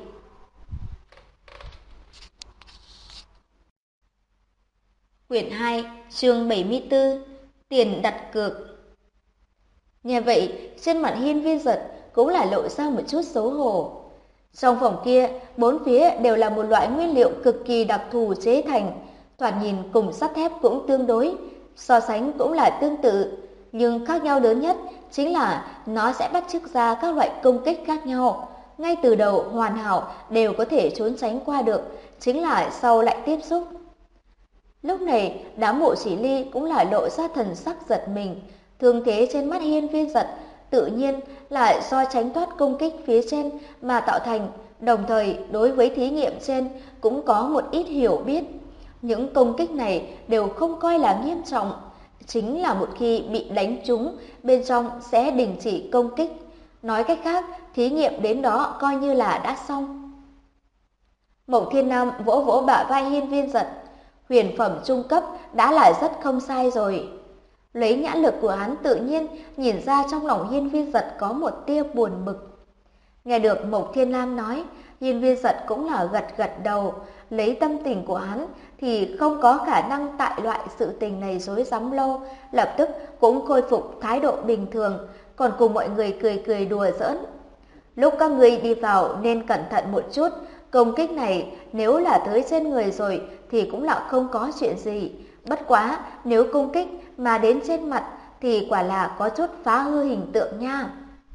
Quyển 2, chương 74, tiền đặt cược. Nghe vậy, trên mặt Hiên Viên Giật cũng là lộ ra một chút xấu hổ. Trong phòng kia, bốn phía đều là một loại nguyên liệu cực kỳ đặc thù chế thành, thoạt nhìn cùng sắt thép cũng tương đối, so sánh cũng là tương tự, nhưng khác nhau lớn nhất chính là nó sẽ bắt chước ra các loại công kích khác nhau. Ngay từ đầu hoàn hảo đều có thể trốn tránh qua được, chính là sau lại tiếp xúc. Lúc này, đám Mộ Chỉ Ly cũng là lộ ra thần sắc giật mình, thương thế trên mắt Hiên Viên Giật tự nhiên là do tránh thoát công kích phía trên mà tạo thành, đồng thời đối với thí nghiệm trên cũng có một ít hiểu biết. Những công kích này đều không coi là nghiêm trọng, chính là một khi bị đánh trúng, bên trong sẽ đình chỉ công kích. Nói cách khác, thí nghiệm đến đó coi như là đã xong. Mộng Thiên Nam vỗ vỗ bả vai Hiên Viên Giật, huyền phẩm trung cấp đã là rất không sai rồi. Lấy nhãn lực của hắn tự nhiên nhìn ra trong lòng Hiên Viên Giật có một tia buồn bực. Nghe được Mộc Thiên Lam nói, Hiên Viên Giật cũng là gật gật đầu, lấy tâm tình của hắn thì không có khả năng tại loại sự tình này rối rắm lâu, lập tức cũng khôi phục thái độ bình thường, còn cùng mọi người cười cười đùa giỡn. Lúc các ngươi đi vào nên cẩn thận một chút, công kích này nếu là tới trên người rồi thì cũng là không có chuyện gì. Bất quá nếu công kích mà đến trên mặt thì quả là có chút phá hư hình tượng nha.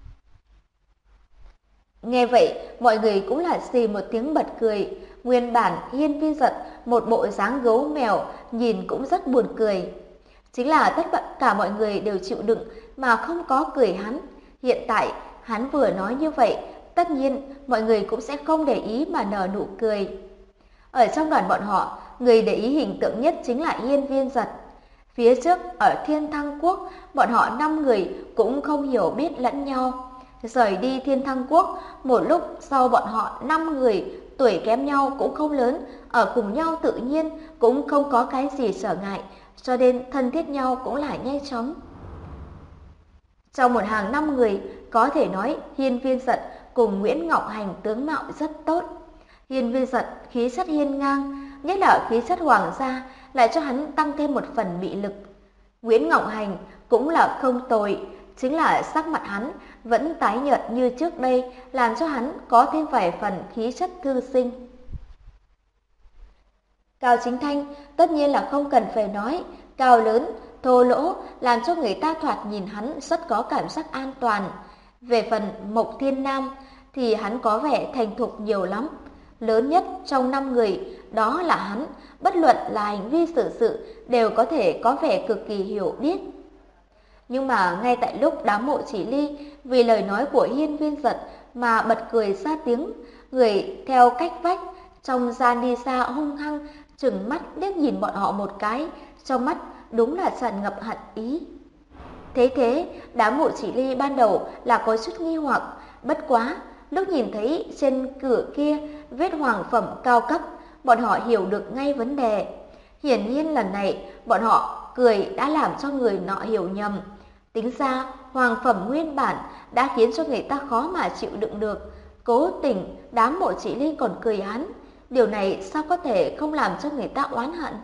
Nghe vậy, mọi người cũng là xì một tiếng bật cười. Nguyên bản Hiên Viên Giật một bộ dáng gấu mèo, nhìn cũng rất buồn cười. Chính là tất cả mọi người đều chịu đựng mà không có cười hắn. Hiện tại, hắn vừa nói như vậy, tất nhiên mọi người cũng sẽ không để ý mà nở nụ cười. Ở trong đoàn bọn họ, người để ý hình tượng nhất chính là Hiên Viên Giật. Phía trước ở Thiên Thăng Quốc, bọn họ 5 người cũng không hiểu biết lẫn nhau. Rời đi Thiên Thăng Quốc, một lúc sau bọn họ 5 người tuổi kém nhau cũng không lớn, ở cùng nhau tự nhiên cũng không có cái gì trở ngại, cho nên thân thiết nhau cũng là nhanh chóng. Trong một hàng 5 người, có thể nói Hiên Viên Giật cùng Nguyễn Ngọc Hành tướng mạo rất tốt. Hiên Viên Giật khí chất hiên ngang, nhất là khí chất hoàng gia, lại cho hắn tăng thêm một phần mị lực. Nguyễn Ngọc Hành cũng là không tồi, chính là sắc mặt hắn vẫn tái nhợt như trước đây, làm cho hắn có thêm vài phần khí chất thư sinh. Cao Chính Thanh tất nhiên là không cần phải nói, cao lớn, thô lỗ, làm cho người ta thoạt nhìn hắn rất có cảm giác an toàn. Về phần Mộc Thiên Nam thì hắn có vẻ thành thục nhiều lắm. Lớn nhất trong 5 người, đó là hắn, bất luận là hành vi xử sự đều có thể có vẻ cực kỳ hiểu biết. Nhưng mà ngay tại lúc đám Mộ Chỉ Ly vì lời nói của Hiên Viên Giật mà bật cười ra tiếng. Người theo cách vách trong gian đi xa hung hăng trừng mắt liếc nhìn bọn họ một cái, trong mắt đúng là tràn ngập hận ý. Thế, đám Mộ Chỉ Ly ban đầu là có chút nghi hoặc, bất quá lúc nhìn thấy trên cửa kia vết hoàng phẩm cao cấp, bọn họ hiểu được ngay vấn đề. Hiển nhiên lần này bọn họ cười đã làm cho người nọ hiểu nhầm. Tính ra hoàng phẩm nguyên bản đã khiến cho người ta khó mà chịu đựng được, cố tình đám Mộ Chỉ Ly còn cười hắn, điều này sao có thể không làm cho người ta oán hận.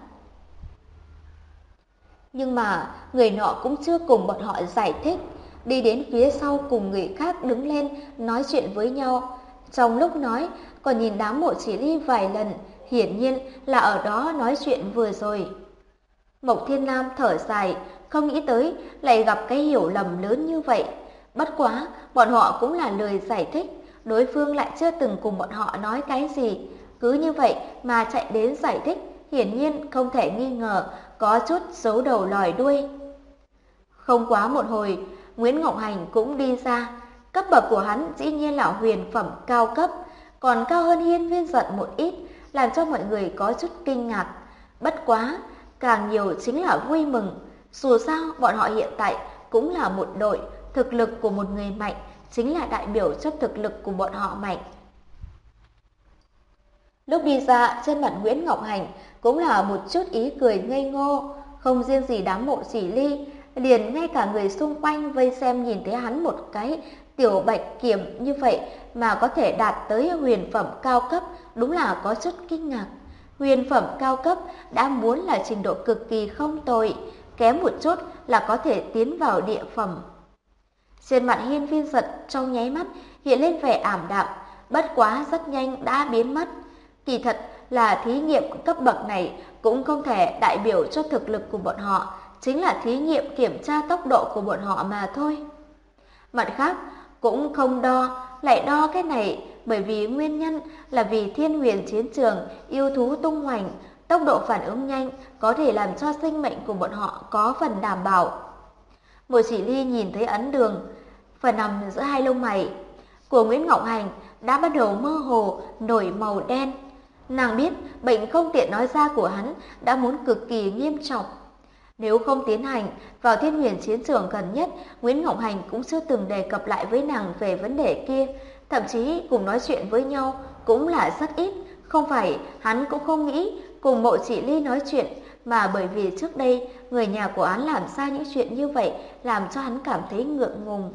Nhưng mà người nọ cũng chưa cùng bọn họ giải thích, đi đến phía sau cùng người khác đứng lên nói chuyện với nhau. Trong lúc nói còn nhìn đám Mộ Chỉ Ly vài lần, hiển nhiên là ở đó nói chuyện vừa rồi. Mộc Thiên Nam thở dài, không nghĩ tới lại gặp cái hiểu lầm lớn như vậy. Bất quá bọn họ cũng là lời giải thích, đối phương lại chưa từng cùng bọn họ nói cái gì, cứ như vậy mà chạy đến giải thích, hiển nhiên không thể nghi ngờ có chút giấu đầu lòi đuôi. Không quá một hồi, Nguyễn Ngọc Hành cũng đi ra. Cấp bậc của hắn dĩ nhiên là huyền phẩm cao cấp, còn cao hơn Hiên Viên Giật một ít, làm cho mọi người có chút kinh ngạc. Bất quá, càng nhiều chính là vui mừng. Dù sao, bọn họ hiện tại cũng là một đội, thực lực của một người mạnh chính là đại biểu cho thực lực của bọn họ mạnh. Lúc đi ra, trên mặt Nguyễn Ngọc Hành cũng là một chút ý cười ngây ngô, không riêng gì đám Mộ Chỉ Ly, liền ngay cả người xung quanh vây xem nhìn thấy hắn một cái tiểu bạch kiểm như vậy mà có thể đạt tới huyền phẩm cao cấp, đúng là có chút kinh ngạc. Huyền phẩm cao cấp đã muốn là trình độ cực kỳ không tồi, kém một chút là có thể tiến vào địa phẩm. Trên mặt Hiên Viên Giật trong nháy mắt hiện lên vẻ ảm đạm, bất quá rất nhanh đã biến mất. Kỳ thật là thí nghiệm cấp bậc này cũng không thể đại biểu cho thực lực của bọn họ, chính là thí nghiệm kiểm tra tốc độ của bọn họ mà thôi. Mặt khác cũng không đo, lại đo cái này bởi vì nguyên nhân là vì Thiên Huyền chiến trường yêu thú tung hoành, tốc độ phản ứng nhanh có thể làm cho sinh mệnh của bọn họ có phần đảm bảo. Mộ Chỉ Ly nhìn thấy ấn đường phần nằm giữa hai lông mày của Nguyễn Ngọc Hành đã bắt đầu mơ hồ nổi màu đen. Nàng biết bệnh không tiện nói ra của hắn đã muốn cực kỳ nghiêm trọng. Nếu không tiến hành vào Thiên Huyền chiến trường gần nhất, Nguyễn Ngọc Hành cũng chưa từng đề cập lại với nàng về vấn đề kia, thậm chí cùng nói chuyện với nhau cũng là rất ít. Không phải hắn cũng không nghĩ cùng Mộ Chỉ Ly nói chuyện, mà bởi vì trước đây người nhà của hắn làm ra những chuyện như vậy làm cho hắn cảm thấy ngượng ngùng.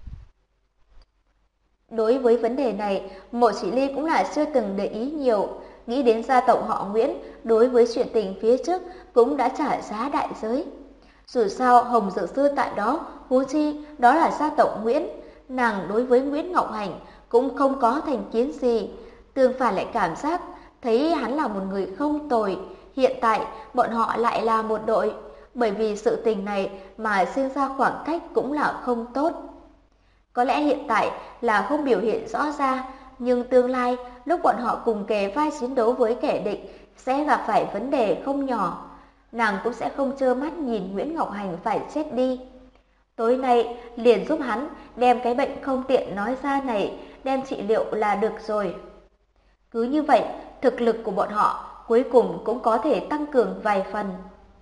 Đối với vấn đề này, Mộ Chỉ Ly cũng là chưa từng để ý nhiều. Nghĩ đến gia tộc họ Nguyễn đối với chuyện tình phía trước cũng đã trả giá đại giới. Dù sao Hồng Dược Sư tại đó, huống chi đó là gia tộc Nguyễn, nàng đối với Nguyễn Ngọc Hành cũng không có thành kiến gì, tương phản lại cảm giác thấy hắn là một người không tồi. Hiện tại bọn họ lại là một đội, bởi vì sự tình này mà sinh ra khoảng cách cũng là không tốt. Có lẽ hiện tại là không biểu hiện rõ ra, nhưng tương lai lúc bọn họ cùng kề vai chiến đấu với kẻ địch sẽ gặp phải vấn đề không nhỏ. Nàng cũng sẽ không trơ mắt nhìn Nguyễn Ngọc Hành phải chết đi. Tối nay liền giúp hắn đem cái bệnh không tiện nói ra này đem trị liệu là được rồi. Cứ như vậy, thực lực của bọn họ cuối cùng cũng có thể tăng cường vài phần.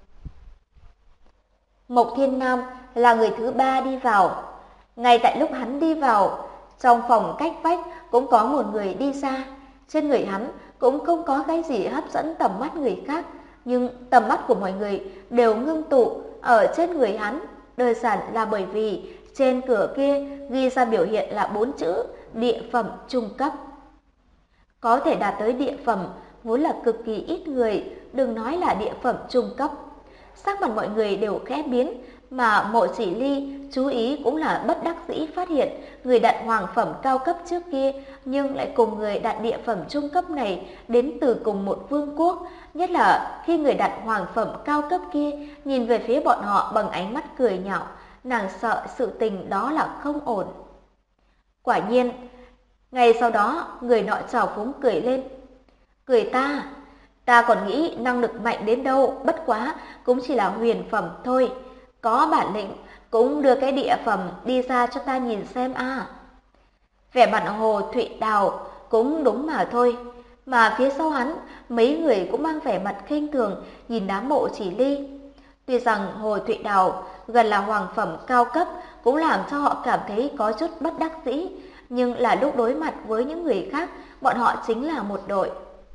Mộc Thiên Nam là người thứ ba đi vào. Ngay tại lúc hắn đi vào, trong phòng cách vách cũng có một người đi ra. Trên người hắn cũng không có cái gì hấp dẫn tầm mắt người khác, nhưng tầm mắt của mọi người đều ngưng tụ ở trên người hắn. Đơn giản là bởi vì trên cửa kia ghi ra biểu hiện là 4 chữ địa phẩm trung cấp. Có thể đạt tới địa phẩm vốn là cực kỳ ít người, đừng nói là địa phẩm trung cấp. Sắc mặt mọi người đều khẽ biến, mà Mộ Chỉ Ly chú ý cũng là bất đắc dĩ phát hiện người đặt hoàng phẩm cao cấp trước kia nhưng lại cùng người đặt địa phẩm trung cấp này đến từ cùng một vương quốc, nhất là khi người đặt hoàng phẩm cao cấp kia nhìn về phía bọn họ bằng ánh mắt cười nhạo, nàng sợ sự tình đó là không ổn. Quả nhiên, ngay sau đó người nọ trào phúng cười lên. Cười ta còn nghĩ năng lực mạnh đến đâu, bất quá cũng chỉ là huyền phẩm thôi. Có bản lĩnh cũng đưa cái địa phẩm đi ra cho ta nhìn xem a. Vẻ mặt Hồ Thụy Đào cũng đúng mà thôi, mà phía sau hắn, mấy người cũng mang vẻ mặt khinh thường nhìn đám Mộ Chỉ Ly. Tuy rằng Hồ Thụy Đào gần là hoàng phẩm cao cấp cũng làm cho họ cảm thấy có chút bất đắc dĩ, nhưng là lúc đối mặt với những người khác, bọn họ chính là một đội.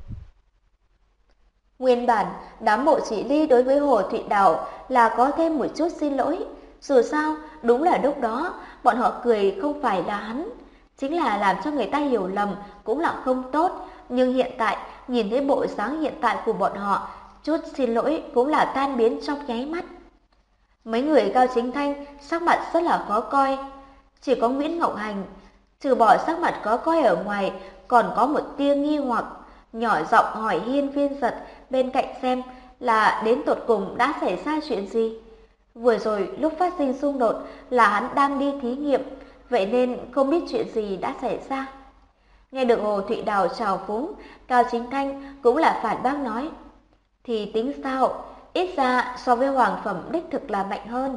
Nguyên bản, đám Mộ Chỉ Ly đối với Hồ Thụy Đào là có thêm một chút xin lỗi. Dù sao, đúng là lúc đó, bọn họ cười không phải là hắn. Chính là làm cho người ta hiểu lầm cũng là không tốt. Nhưng hiện tại, nhìn thấy bộ dáng hiện tại của bọn họ, chút xin lỗi cũng là tan biến trong nháy mắt. Mấy người Cao Chính Thanh sắc mặt rất là khó coi. Chỉ có Nguyễn Ngọc Hành, trừ bỏ sắc mặt khó coi ở ngoài, còn có một tia nghi hoặc, nhỏ giọng hỏi Hiên Viên Giật bên cạnh xem là đến tột cùng đã xảy ra chuyện gì. Vừa rồi lúc phát sinh xung đột là hắn đang đi thí nghiệm, vậy nên không biết chuyện gì đã xảy ra. Nghe được Hồ Thụy Đào trào phúng, Cao Chính Thanh cũng là phản bác nói, thì tính sao, ít ra so với hoàng phẩm đích thực là mạnh hơn.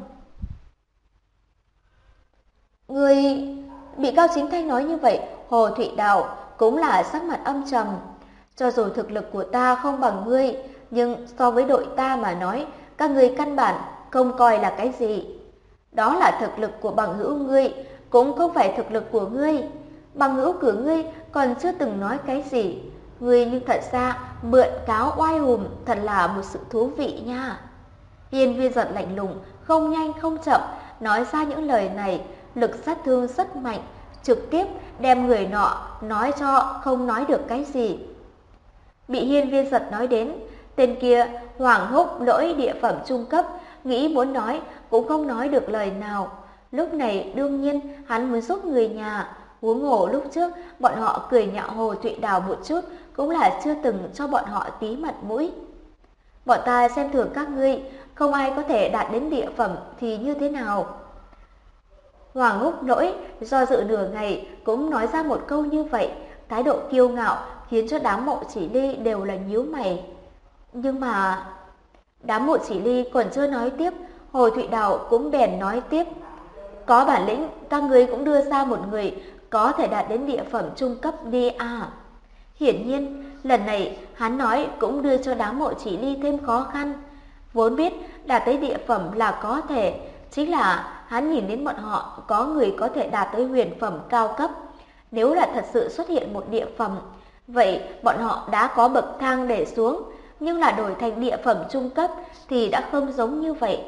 Người bị Cao Chính Thanh nói như vậy, Hồ Thụy Đào cũng là sắc mặt âm trầm. Cho dù thực lực của ta không bằng ngươi, nhưng so với đội ta mà nói, các ngươi căn bản không coi là cái gì. Đó là thực lực của bằng hữu ngươi, cũng không phải thực lực của ngươi. Bằng hữu của ngươi còn chưa từng nói cái gì. Ngươi nhưng thật ra mượn cáo oai hùm thật là một sự thú vị nha. Hiên Viên Giật lạnh lùng, không nhanh không chậm, nói ra những lời này, lực sát thương rất mạnh, trực tiếp đem người nọ nói cho không nói được cái gì. Bị Hiên Viên Giật nói đến, tên kia hoảng hốc lỗi địa phẩm trung cấp, nghĩ muốn nói cũng không nói được lời nào. Lúc này đương nhiên hắn muốn giúp người nhà, huống hồ lúc trước bọn họ cười nhạo Hồ Thụy Đào một chút cũng là chưa từng cho bọn họ tí mặt mũi. Bọn ta xem thường các ngươi, không ai có thể đạt đến địa phẩm thì như thế nào? Hoàng Húc Lỗi do dự nửa ngày cũng nói ra một câu như vậy, thái độ kiêu ngạo khiến cho đám Mộ Chỉ Ly đều là nhíu mày. Nhưng mà đám Mộ Chỉ Ly còn chưa nói tiếp, Hồ Thụy Đào cũng bèn nói tiếp. Có bản lĩnh, các ngươi cũng đưa ra một người có thể đạt đến địa phẩm trung cấp đi à. Hiển nhiên, lần này hắn nói cũng đưa cho đám Mộ Chỉ Ly thêm khó khăn. Vốn biết đạt tới địa phẩm là có thể, chính là hắn nhìn đến bọn họ có người có thể đạt tới huyền phẩm cao cấp. Nếu là thật sự xuất hiện một địa phẩm, vậy bọn họ đã có bậc thang để xuống, nhưng là đổi thành địa phẩm trung cấp thì đã không giống như vậy.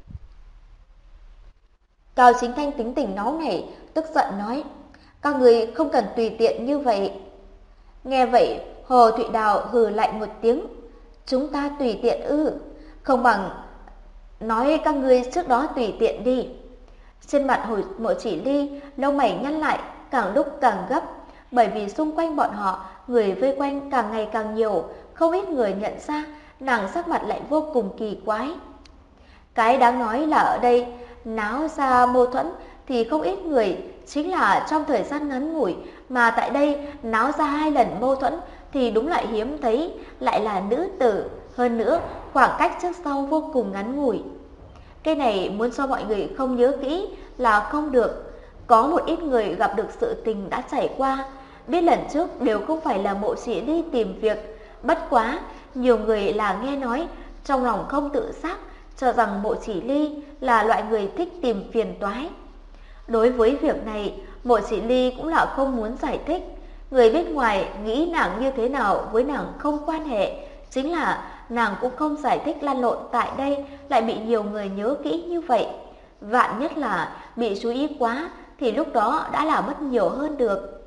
Cao Chính Thanh tính tình nóng nảy, tức giận nói, các người không cần tùy tiện như vậy. Nghe vậy, Hồ Thụy Đào hừ lạnh một tiếng, chúng ta tùy tiện ư, không bằng nói các ngươi trước đó tùy tiện đi. Trên mặt Mộ Chỉ Ly, lông mày nhăn lại, càng lúc càng gấp, bởi vì xung quanh bọn họ, người vây quanh càng ngày càng nhiều, không ít người nhận ra, nàng sắc mặt lại vô cùng kỳ quái. Cái đáng nói là ở đây, náo ra mâu thuẫn thì không ít người, chính là trong thời gian ngắn ngủi, mà tại đây náo ra 2 lần mâu thuẫn thì đúng lại hiếm thấy, lại là nữ tử, hơn nữa khoảng cách trước sau vô cùng ngắn ngủi. Cái này muốn cho mọi người không nhớ kỹ là không được. Có một ít người gặp được sự tình đã trải qua, biết lần trước đều không phải là Mộ Chỉ Ly tìm việc. Bất quá, nhiều người là nghe nói, trong lòng không tự giác, cho rằng Mộ Chỉ Ly là loại người thích tìm phiền toái. Đối với việc này, Mộ Chỉ Ly cũng là không muốn giải thích. Người bên ngoài nghĩ nàng như thế nào với nàng không quan hệ, chính là nàng cũng không giải thích lăn lộn tại đây lại bị nhiều người nhớ kỹ như vậy. Vạn nhất là bị chú ý quá thì lúc đó đã là mất nhiều hơn được.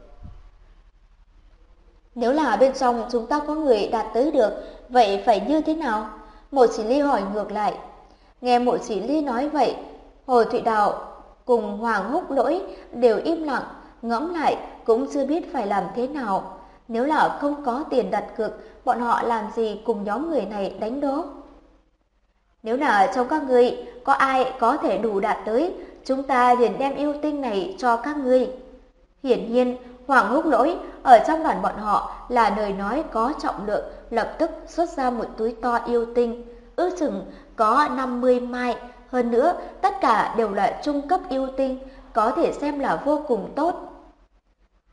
Nếu là bên trong chúng ta có người đạt tới được, vậy phải như thế nào? Mộ Chỉ Ly hỏi ngược lại. Nghe Mộ Chỉ Ly nói vậy, Hồ Thụy Đào cùng Hoàng Húc Lỗi đều im lặng, ngẫm lại cũng chưa biết phải làm thế nào. Nếu là không có tiền đặt cược, bọn họ làm gì cùng nhóm người này đánh đố? Nếu là trong các ngươi có ai có thể đủ đạt tới, chúng ta liền đem yêu tinh này cho các ngươi. Hiển nhiên, Hoàng Húc Lỗi ở trong đoàn bọn họ là lời nói có trọng lượng, lập tức xuất ra một túi to yêu tinh, ước chừng có 50 mai, hơn nữa tất cả đều là trung cấp yêu tinh, có thể xem là vô cùng tốt.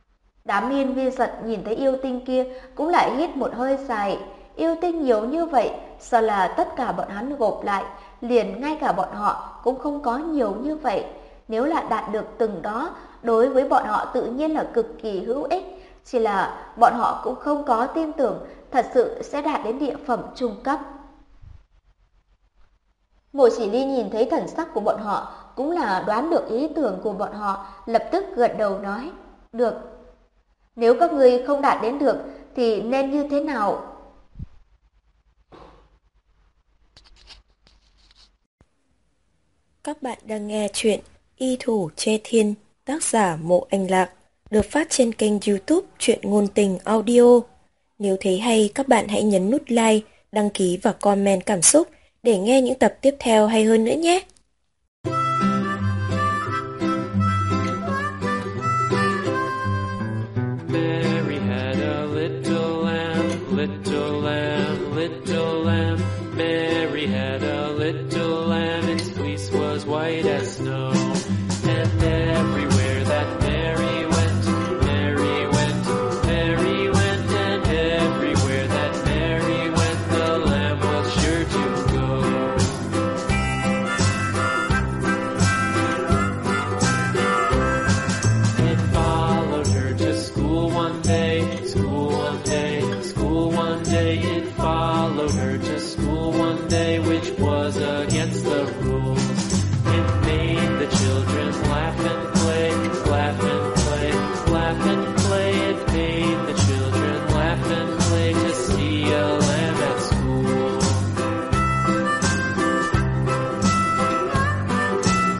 Đám hiên viên giật nhìn thấy yêu tinh kia cũng lại hít một hơi dài. Yêu tinh nhiều như vậy, sao là tất cả bọn hắn gộp lại, liền ngay cả bọn họ cũng không có nhiều như vậy. Nếu là đạt được từng đó, đối với bọn họ tự nhiên là cực kỳ hữu ích. Chỉ là bọn họ cũng không có tin tưởng thật sự sẽ đạt đến địa phẩm trung cấp. Mộ Chỉ Ly nhìn thấy thần sắc của bọn họ, cũng là đoán được ý tưởng của bọn họ, lập tức gật đầu nói, được. Nếu các ngươi không đạt đến được thì nên như thế nào? Các bạn đang nghe chuyện Y Thủ Chê Thiên, tác giả Mộ Anh Lạc, được phát trên kênh YouTube Truyện Ngôn Tình Audio. Nếu thấy hay, các bạn hãy nhấn nút like, đăng ký và comment cảm xúc để nghe những tập tiếp theo hay hơn nữa nhé. Mary had a little lamb, little lamb, little